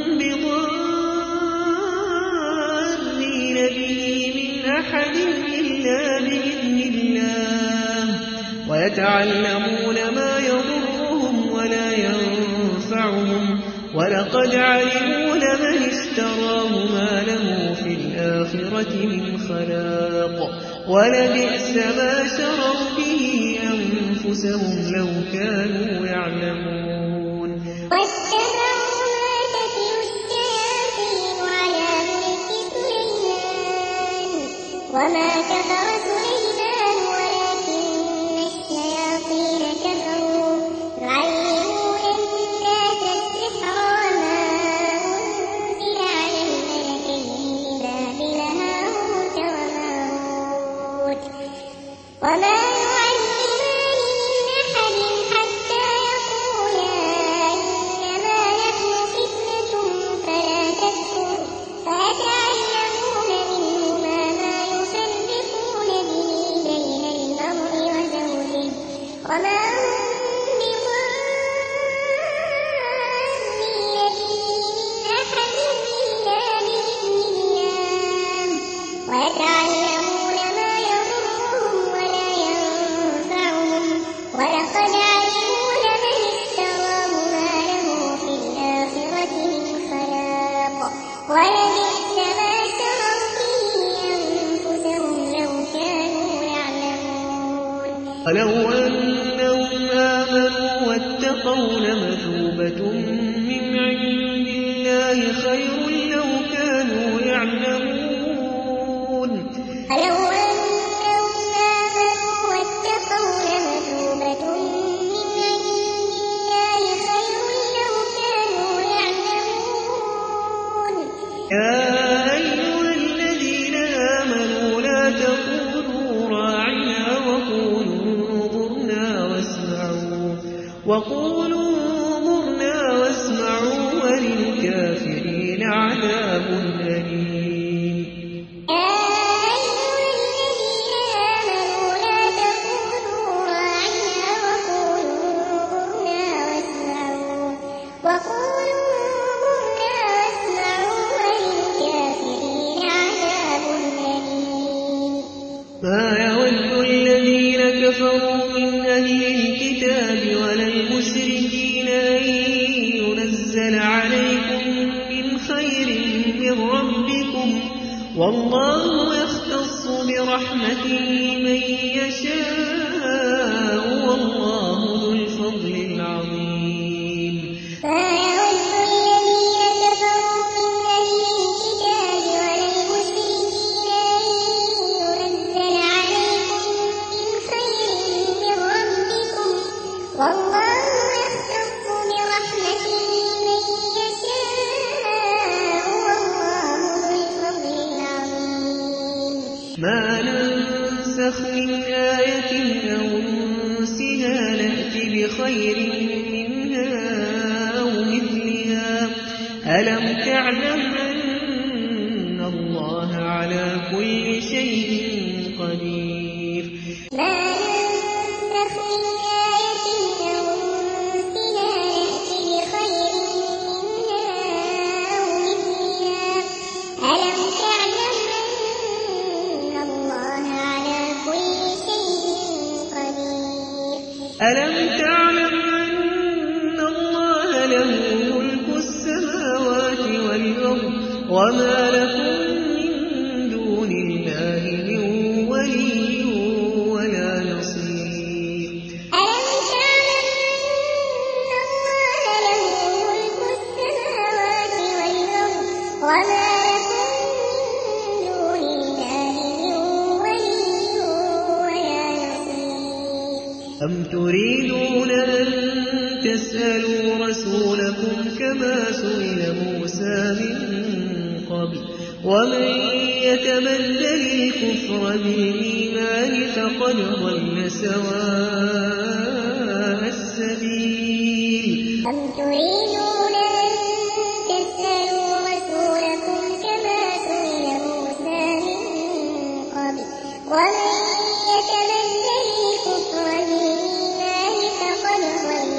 بضارين به من أحد إلا بإذن الله ويتعلمون ما يضرهم ولا ينفعهم ولقد علموا لمن اشتراه ما له في الآخرة من خلاق ولبئس ما شروا به أنفسهم لو كانوا يعلمون واتبعوا ما تتلو وما كفر سليمان ولكن الشياطين كفروا يعلمون الناس السحر وما أنزل على الملكين ببابل هاروت وماروت وما يعلمان من أحد حتى يقولا إنما نحن فتنة فلا تكفر فيتعلمون منهما ما يفرقون به بين المرء وزوجه وما هم بضارين به من أحد إلا بإذن الله ويتعلمون ما يضرهم ولا ينفعهم ولقد علموا لمن اشتراه ما له في الآخرة من خلاق ولبئس ما شروا به أنفسهم لو كانوا يعلمون ولو أنهم آمنوا واتقوا لمثوبة من عند الله خير لو كانوا يعلمون ولو أنهم آمنوا واتقوا لمثوبة من عند الله خير لو كانوا يعلمون يا أيها الذين آمنوا لا تقولوا راعنا وقولوا انظرنا واسمعوا وقولوا انظرنا واسمعوا وللكافرين عذاب أليم يا أيها الذين آمنوا لا تقولوا راعنا وقولوا انظرنا واسمعوا وقولوا انظرنا واسمعوا وللكافرين عذاب أليم ما يود الذين كفروا من أهل الكتاب ولا المشركين أن ينزل عليكم من خير من ربكم والله يختص برحمته من يشاء والله ذو الفضل العظيم ما يود الذين كفروا من أهل الكتاب ولا المشركين أن ينزل عليكم من خير من ربكم والله يختص برحمته من يشاء والله ذو الفضل العظيم ما ننسخ من آية أو ننسها نأت بخير منها أو مثلها ألم تعلم أن الله على كل شيء قدير ما ننسخ من آية أو ننسها نأت بخير منها أو مثلها ألم تعلم أن الله على كل شيء قدير ألم تعلم أن الله له ملك السماوات والأرض وما لكم من دون الله من ولي ولا نصير ألم تعلم أن الله له ملك السماوات والأرض وما لكم من دون الله من ولي ولا نصير أم تريدون أن تسألوا رسولكم كما سئل موسى من قبل ومن يتبدل الكفر بالإيمان فقد ضل سواء السبيل أم تريدون أن تسألوا رسولكم كما سئل موسى من قبل ومن يتبدل الكفر بالإيمان فقد ضل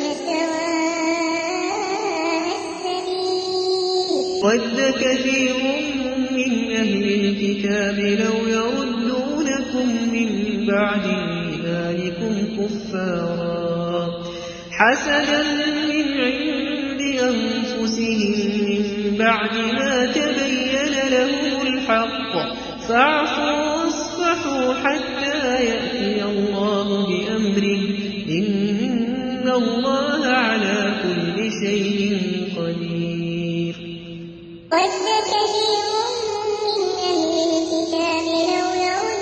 سواء السبيل ود كثير من أهل الكتاب لو يردونكم من بعد إيمانكم كفارا حسدا من عند أنفسهم من بعد ما تبين لهم الحق فاعفوا واصفحوا حتى يأتي الله بأمره إن الله على كل شيء قدير ود كثير من أهل الكتاب لو يردونكم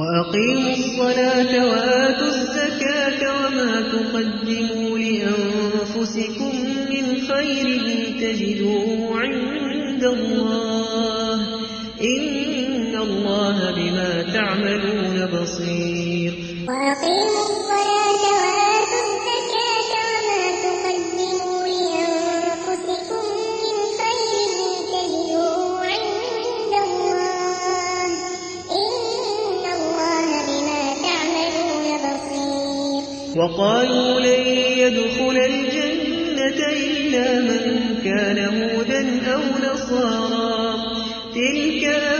وأقيموا الصلاة وآتوا الزكاة وما تقدموا لأنفسكم من خير تجدوه عند الله إن الله بما تعملون بصير وأقيموا الصلاة وآتوا الزكاة وما تقدموا لأنفسكم من خير تجدوه عند الله إن الله بما تعملون بصير وقالوا لن يدخل الجنة إلا من كان هودا أو نصارى تلك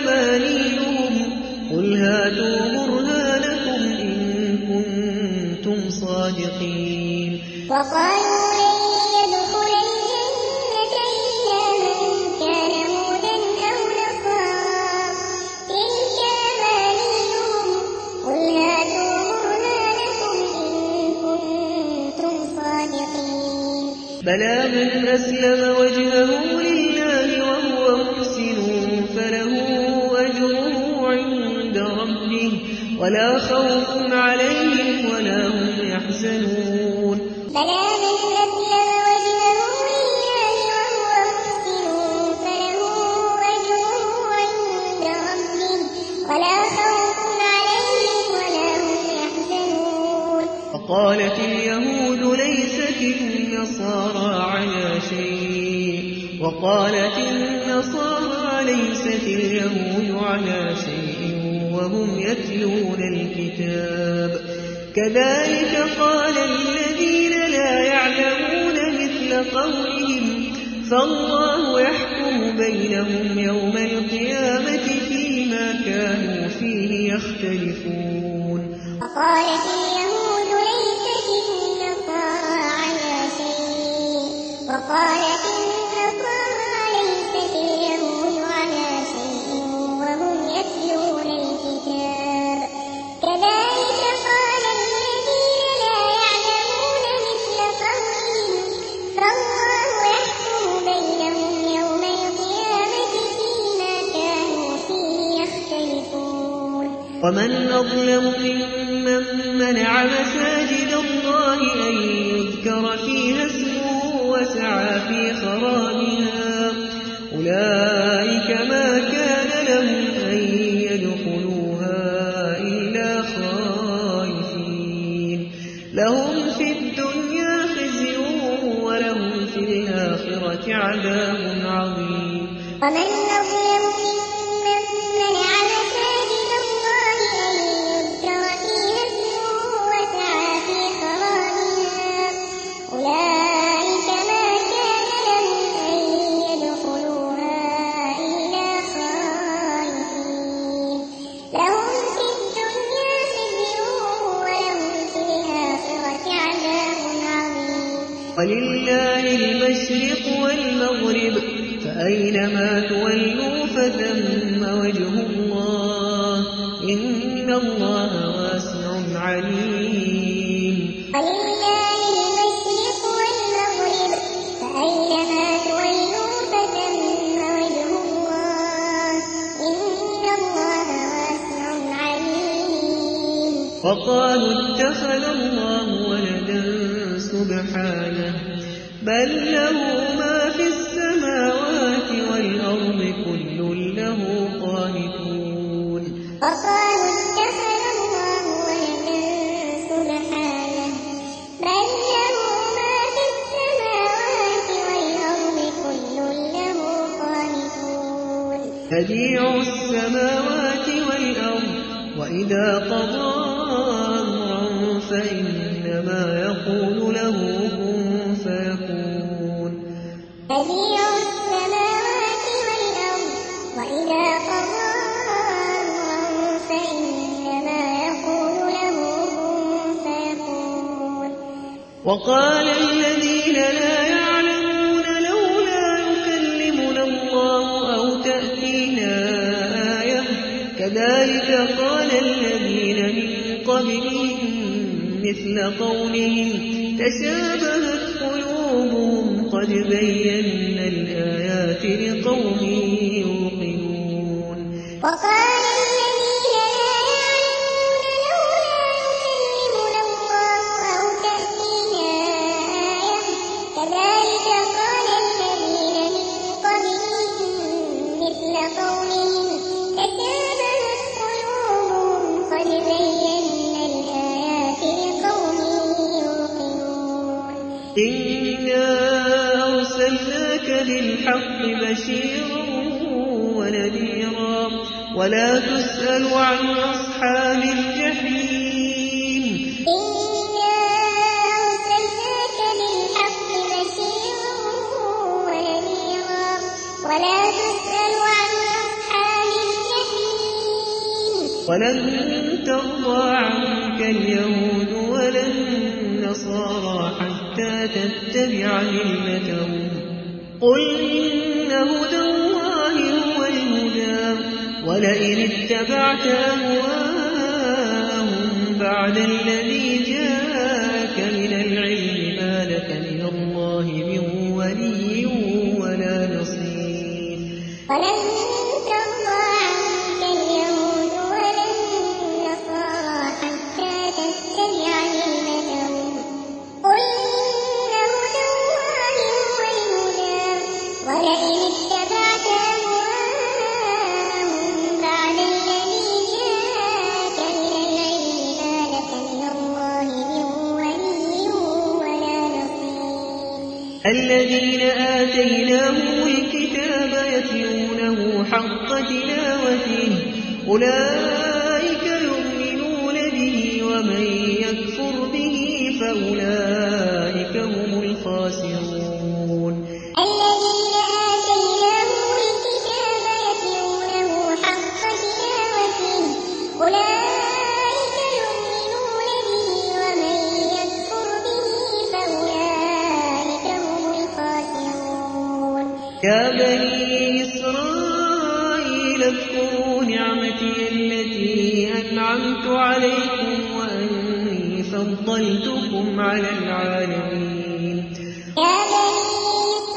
أمانيهم قل هاتوا برهانكم إن كنتم صادقين وقالوا لن يدخل الجنة إلا من كان هودا أو نصارى تلك أمانيهم قل هاتوا برهانكم إن كنتم صادقين بلى من أسلم وجهه لله وهو محسن فله أجره عند ربه ولا خوف عليهم ولا هم يحزنون بلى من أسلم وجهه لله وهو محسن فله أجره عند ربه ولا خوف عليهم ولا هم يحزنون وقالت اليهود ليست النصارى على شيء وقالت النصارى ليست اليهود على شيء وهم يتلون الكتاب كذلك قال الذين لا يعلمون مثل قولهم فالله يحكم بينهم يوم القيامة فيما كانوا فيه يختلفون وقالت اليهود ليست النصارى على شيء وقالت النصارى ليست اليهود على شيء وهم يتلون الكتاب كذلك قال الذين لا يعلمون مثل قولهم فالله يحكم بينهم يوم القيامة فيما كانوا فيه يختلفون ومن أظلم ممن منع مساجد الله أن يذكر فيها اسمه وسعى في خرابها أولئك ما كان لهم أن يدخلوها إلا خائفين لهم في الدنيا خزي ولهم في الآخرة عذاب عظيم ومن أظلم ممن منع مساجد الله أن يذكر فيها اسمه وسعى في خرابها أولئك ما كان لهم أن يدخلوها إلا خائفين لهم في الدنيا خزي ولهم في الآخرة عذاب عظيم ولله المشرق والمغرب فأينما تولوا فثم وجه الله إن الله واسع عليم ولله المشرق والمغرب فأينما تولوا فثم وجه الله إن الله واسع عليم وقالوا اتخذ الله ولدا سبحانه بل له ما في السماوات والأرض كل له قانتون وقالوا اتخذ الله ولدا سبحانه بل له ما في السماوات والأرض كل له قانتون بديع السماوات والأرض وإذا قضى أمرا فإنما يقول له كن فيكون بديع السماوات والأرض وإذا قضى أمرا فإنما يقول له كن فيكون وقال الذين لا يعلمون لولا يكلمنا الله أو تأتينا آية كذلك قال الذين من قبلهم مثل قولهم تشابهت قلوبهم قد بينا الآيات لقوم يوقنون وقال الذين لا يعلمون إنا أرسلناك بالحق بشيرا ونذيرا ولا تسأل عن أصحاب الجحيم إنا أرسلناك بالحق بشيرا ونذيرا ولا تسأل عن أصحاب الجحيم ولن ترضى عنك اليهود ولا النصارى حتى تتبع ملتهم قل إن هدى الله هو الهدى ولئن اتبعت أهواءهم بعد الذي جاءك من العلم ما لك من الله من ولي ولا نصير ولن ترضى عنك اليهود ولا النصارى حتى تتبع ملتهم قل إن هدى الله هو الهدى ولئن اتبعت أهواءهم بعد الذي جاءك من العلم ما لك من الله من ولي ولا نصير الذين آتيناهم الكتاب يتلونه حق تلاوته أولئك يؤمنون به ومن يكفر به فأولئك هم الخاسرون الذين آتيناهم الكتاب يتلونه حق تلاوته أولئك يؤمنون به ومن يكفر به فأولئك هم الخاسرون يا بني إسرائيل اذكروا نعمتي التي أنعمت عليكم وأني فضلتكم على العالمين يا بني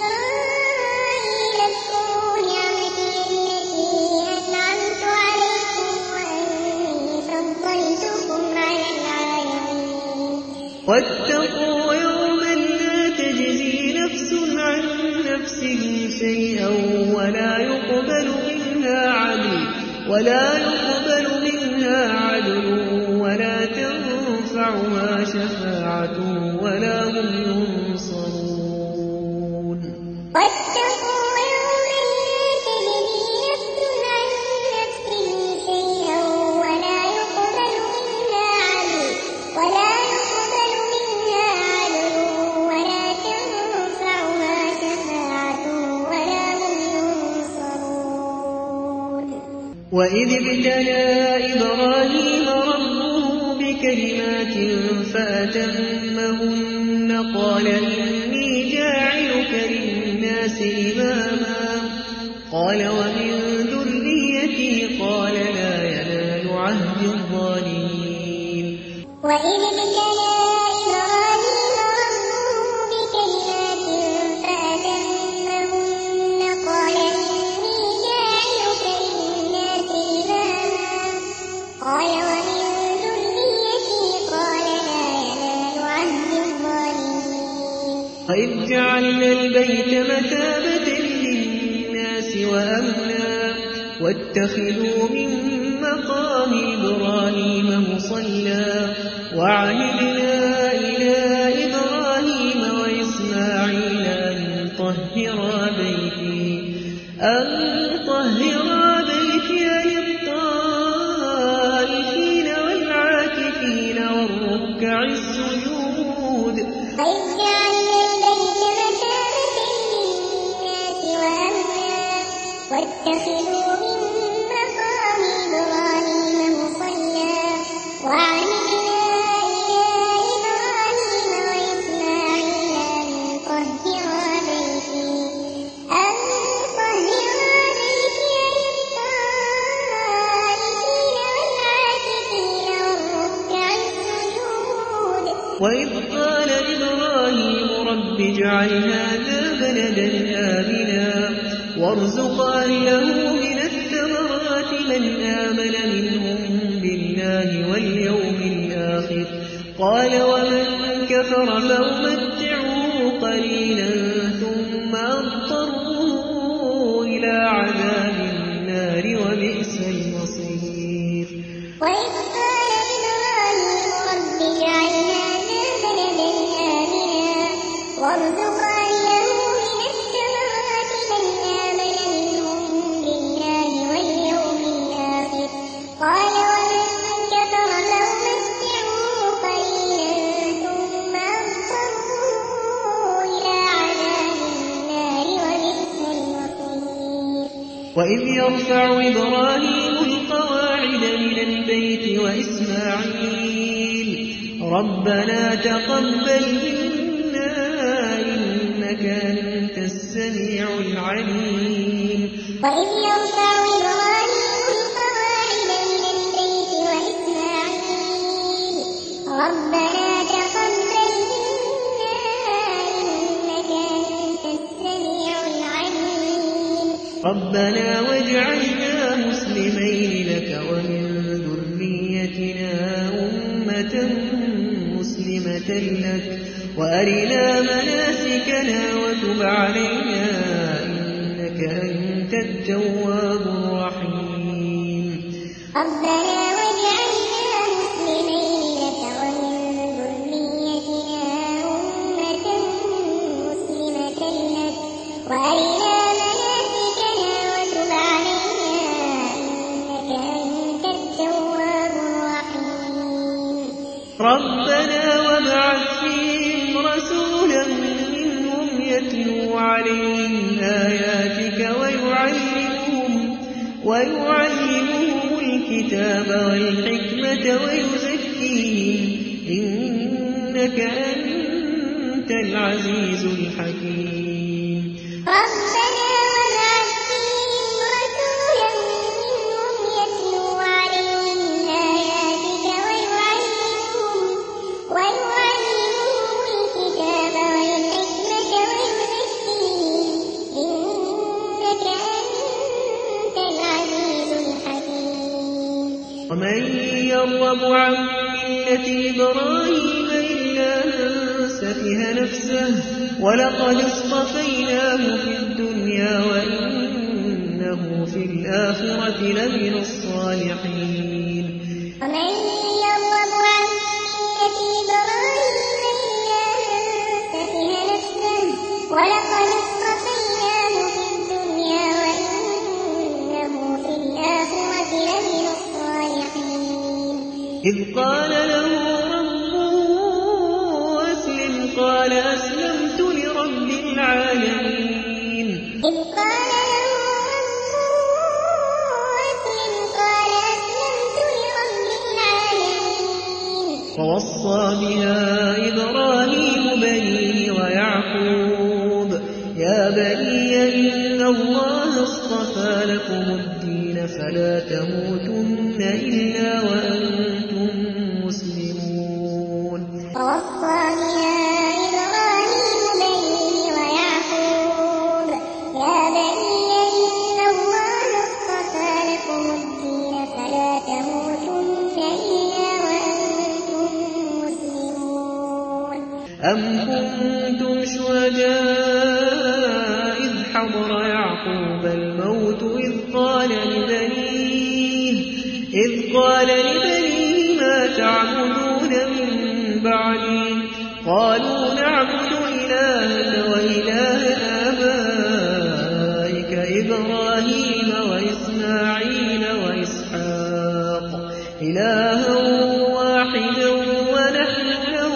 إسرائيل اذكروا نعمتي التي أنعمت عليكم وأني فضلتكم على العالمين واتقوا يوما لا تجزي نفس عن نفس شيئا ولا يقبل منها عدل ولا يقبل منها عدل ولا تنفعها شفاعة ولا هم ينصرون واتقوا يوما لا تجزي نفس عن نفس شيئا ولا يقبل منها عدل ولا يقبل منها عدل ولا تنفعها شفاعة ولا هم ينصرون وإذ ابتلى إبراهيم ربه بكلمات فأتمهن قال إني جاعلك للناس إماما قال ومن ذريتي قال لا ينال عهد الظالمين وإذ ابتلى إبراهيم ربه بكلمات فأتمهن قال إني جاعلك للناس إماما قال ومن ذريتي قال لا ينال عهد الظالمين وإذ جعلنا البيت مثابة للناس وأمنا واتخذوا من مقام إبراهيم مصلى وعهدنا إلى إبراهيم وإسماعيل أن طهرا بيتي أن طهرا بيتي للطائفين والعاكفين والركع السجود وإذ جعلنا البيت مثابة للناس وأمنا واتخذوا من مقام إبراهيم مصلى وعهدنا إلى إبراهيم وإسماعيل أن طهرا بيتي أن طهرا بيتي للطائفين والعاكفين والركع السجود وإذ قال إبراهيم رب اجعل هذا بلدا آمنا وارزق أهله من الثمرات من آمن منهم بالله واليوم الآخر قال ومن كفر فأمتعه قليلا ثم أضطره إلى عذاب النار وبئس المصير وإذ قال إبراهيم رب اجعل هذا بلدا آمنا وإذ يرفع إبراهيم القواعد من البيت وإسماعيل ربنا تقبل منا إنك أنت السميع العليم وإذ يرفع إبراهيم القواعد من البيت وإسماعيل ربنا تقبل منا إنك أنت السميع العليم ربنا واجعلنا مسلمين لك ومن ذريتنا أمة مسلمة لك وأرنا مناسكنا وتب علينا إنك أنت التواب الرحيم ربنا واجعلنا مسلمين لك ومن ذريتنا أمة مسلمة لك وأرنا مناسكنا وتب علينا إنك أنت التواب الرحيم ربنا وابعث فيهم رسولا منهم يتلو عليهم آياتك ويعلمهم ويعلمهم الكتاب والحكمة ويزكيهم إنك أنت العزيز الحكيم ربنا وابعث فيهم رسولا منهم يتلو عليهم آياتك ويعلمهم ويعلمهم الكتاب والحكمة ويزكيهم إنك أنت العزيز الحكيم ومن يرغب عن ملة إبراهيم إلا من سفه نفسه ولقد اصطفيناه في الدنيا وإنه في الآخرة لمن الصالحين ومن يرغب عن ملة إبراهيم إلا من سفه نفسه ولقد اصطفيناه في الدنيا وإنه في الآخرة لمن الصالحين إذ قال له ربه أسلم قال أسلمت لرب العالمين إذ قال له ربه أسلم قال أسلمت لرب العالمين ووصى بها إبراهيم بنيه ويعقوب يا بني إن الله اصطفى لكم الدين فلا تموتن إلا وأنتم مسلمون ووصى بها إبراهيم بنيه ويعقوب يا بني إن الله اصطفى لكم الدين فلا تموتن إلا وأنتم مسلمون أم كنتم شهداء إذ حضر يعقوب الموت إذ قال لبنيه إذ قال لبنيه ما تعبدون من بعدي قالوا نعبد إلهك وإله آبائك إبراهيم وإسماعيل وإسحاق إلها واحدا ونحن له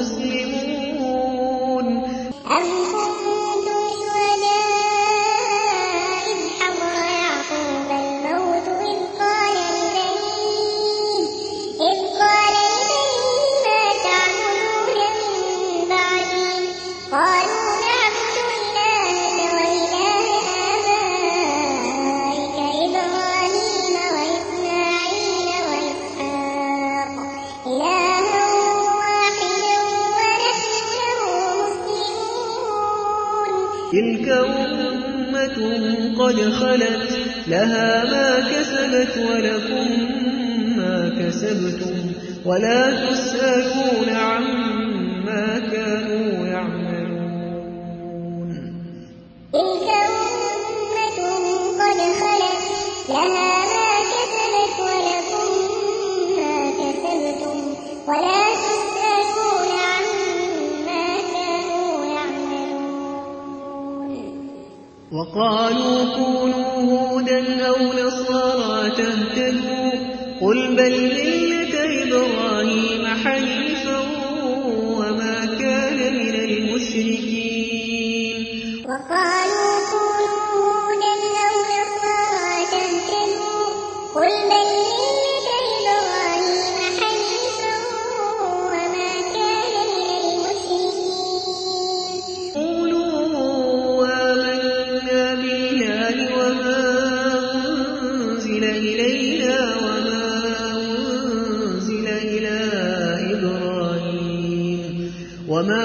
مسلمون أم كنتم شهداء إذ حضر يعقوب الموت إذ قال لبنيه إذ قال لبنيه ما تعبدون من بعدي قالوا نعبد إلهك وإله آبائك إبراهيم وإسماعيل وإسحاق إلها واحدا ونحن له مسلمون تلك أمة قد خلت لها ما كسبت ولكم ما كسبتم ولا تسألون عما كانوا يعملون تلك أمة قد خلت لها ما كسبت ولكم ما كسبتم ولا تسألون عما كانوا يعملون وقالوا كونوا هودا أو نصارى تهتدوا قل بل ملة إبراهيم حنيفا وما كان من المشركين وقالوا كونوا هودا أو نصارى وما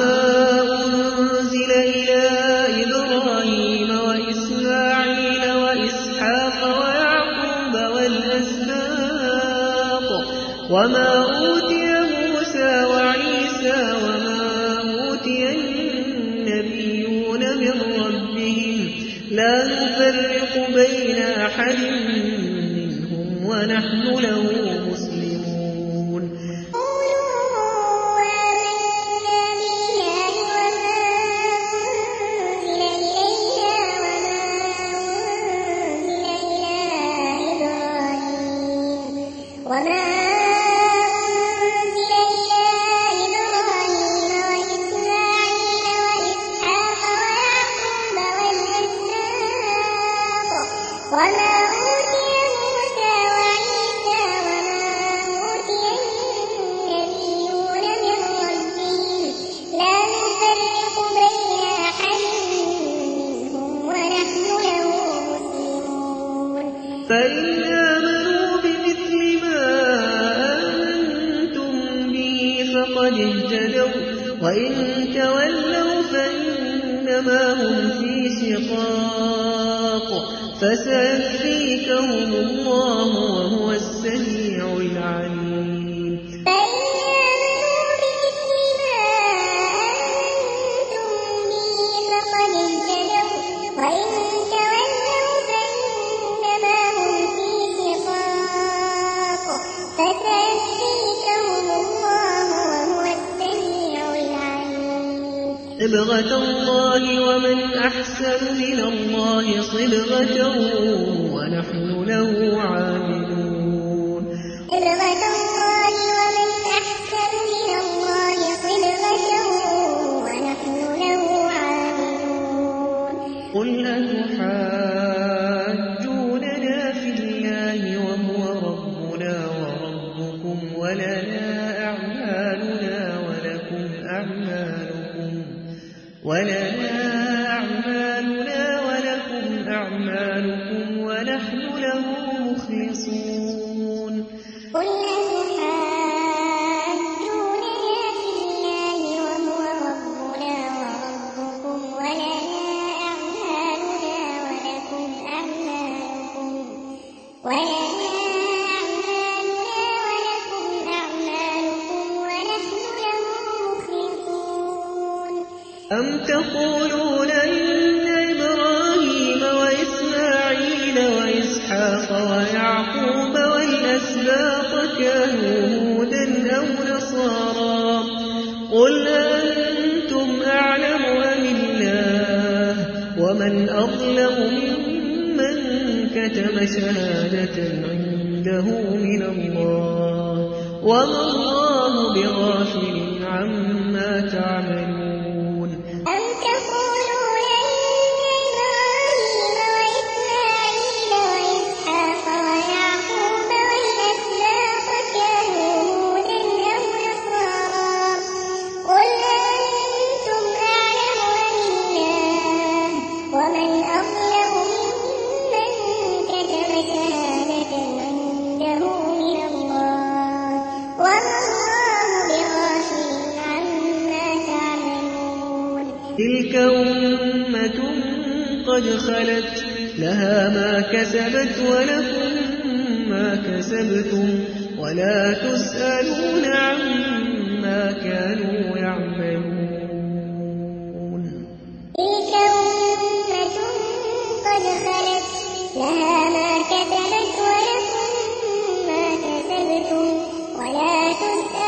أنزل إلى إبراهيم وإسماعيل وإسحاق ويعقوب والأسباط وما أوتي موسى وعيسى وما أوتي النبيون من ربهم لا نفرق بين أحد منهم ونحن له مسلمون وما وما أوتي موسى وعيسى وما أوتي النبيون من ربهم لا نفرق بين أحد منهم ونحن له مسلمون فإن آمنوا بمثل ما آمنتم به فقد اهتدوا وإن تولوا فإنما هم في شقاق فسيكفيكهم الله وهو السميع العليم فإن آمنوا بمثل ما آمنتم به فقد اهتدوا وإن تولوا فإنما هم في شقاق فسيكفيكهم الله وهو السميع العليم صبغة الله ومن أحسن من الله صبغة ونحن له عابدون صبغة الله ومن أحسن من الله صبغة ونحن له عابدون قل أتحاجوننا في الله وهو ربنا وربكم ولنا أعمالنا ولكم أعمالكم ولنا أعمالنا ولكم أعمالكم ونحن له مخلصون قل أتحاجوننا في الله وهو ربنا وربكم ولنا أعمالنا ولكم أعمالكم ولنا أعمالنا ولكم أعمالكم ونحن له مخلصون أم تقولون إن إبراهيم وإسماعيل وإسحاق ويعقوب والأسباط كانوا هودا أو نصارى قل أنتم أعلم أم الله ومن أظلم ممن كتم شهادة عنده من الله وما الله بغافل عما تعملون أم تقولون إن إبراهيم وإسماعيل وإسحاق ويعقوب والأسباط كانوا هودا أو نصارى قل أنتم أعلم أم الله ومن أظلم ممن كتم شهادة عنده من الله وما الله بغافل عما تعملون تلك أمة قد خلت لها ما كسبت ولكم ما كسبتم ولا تسألون عما كانوا يعملون تلك أمة قد خلت لها ما كسبت ولكم ما كسبتم ولا تسألون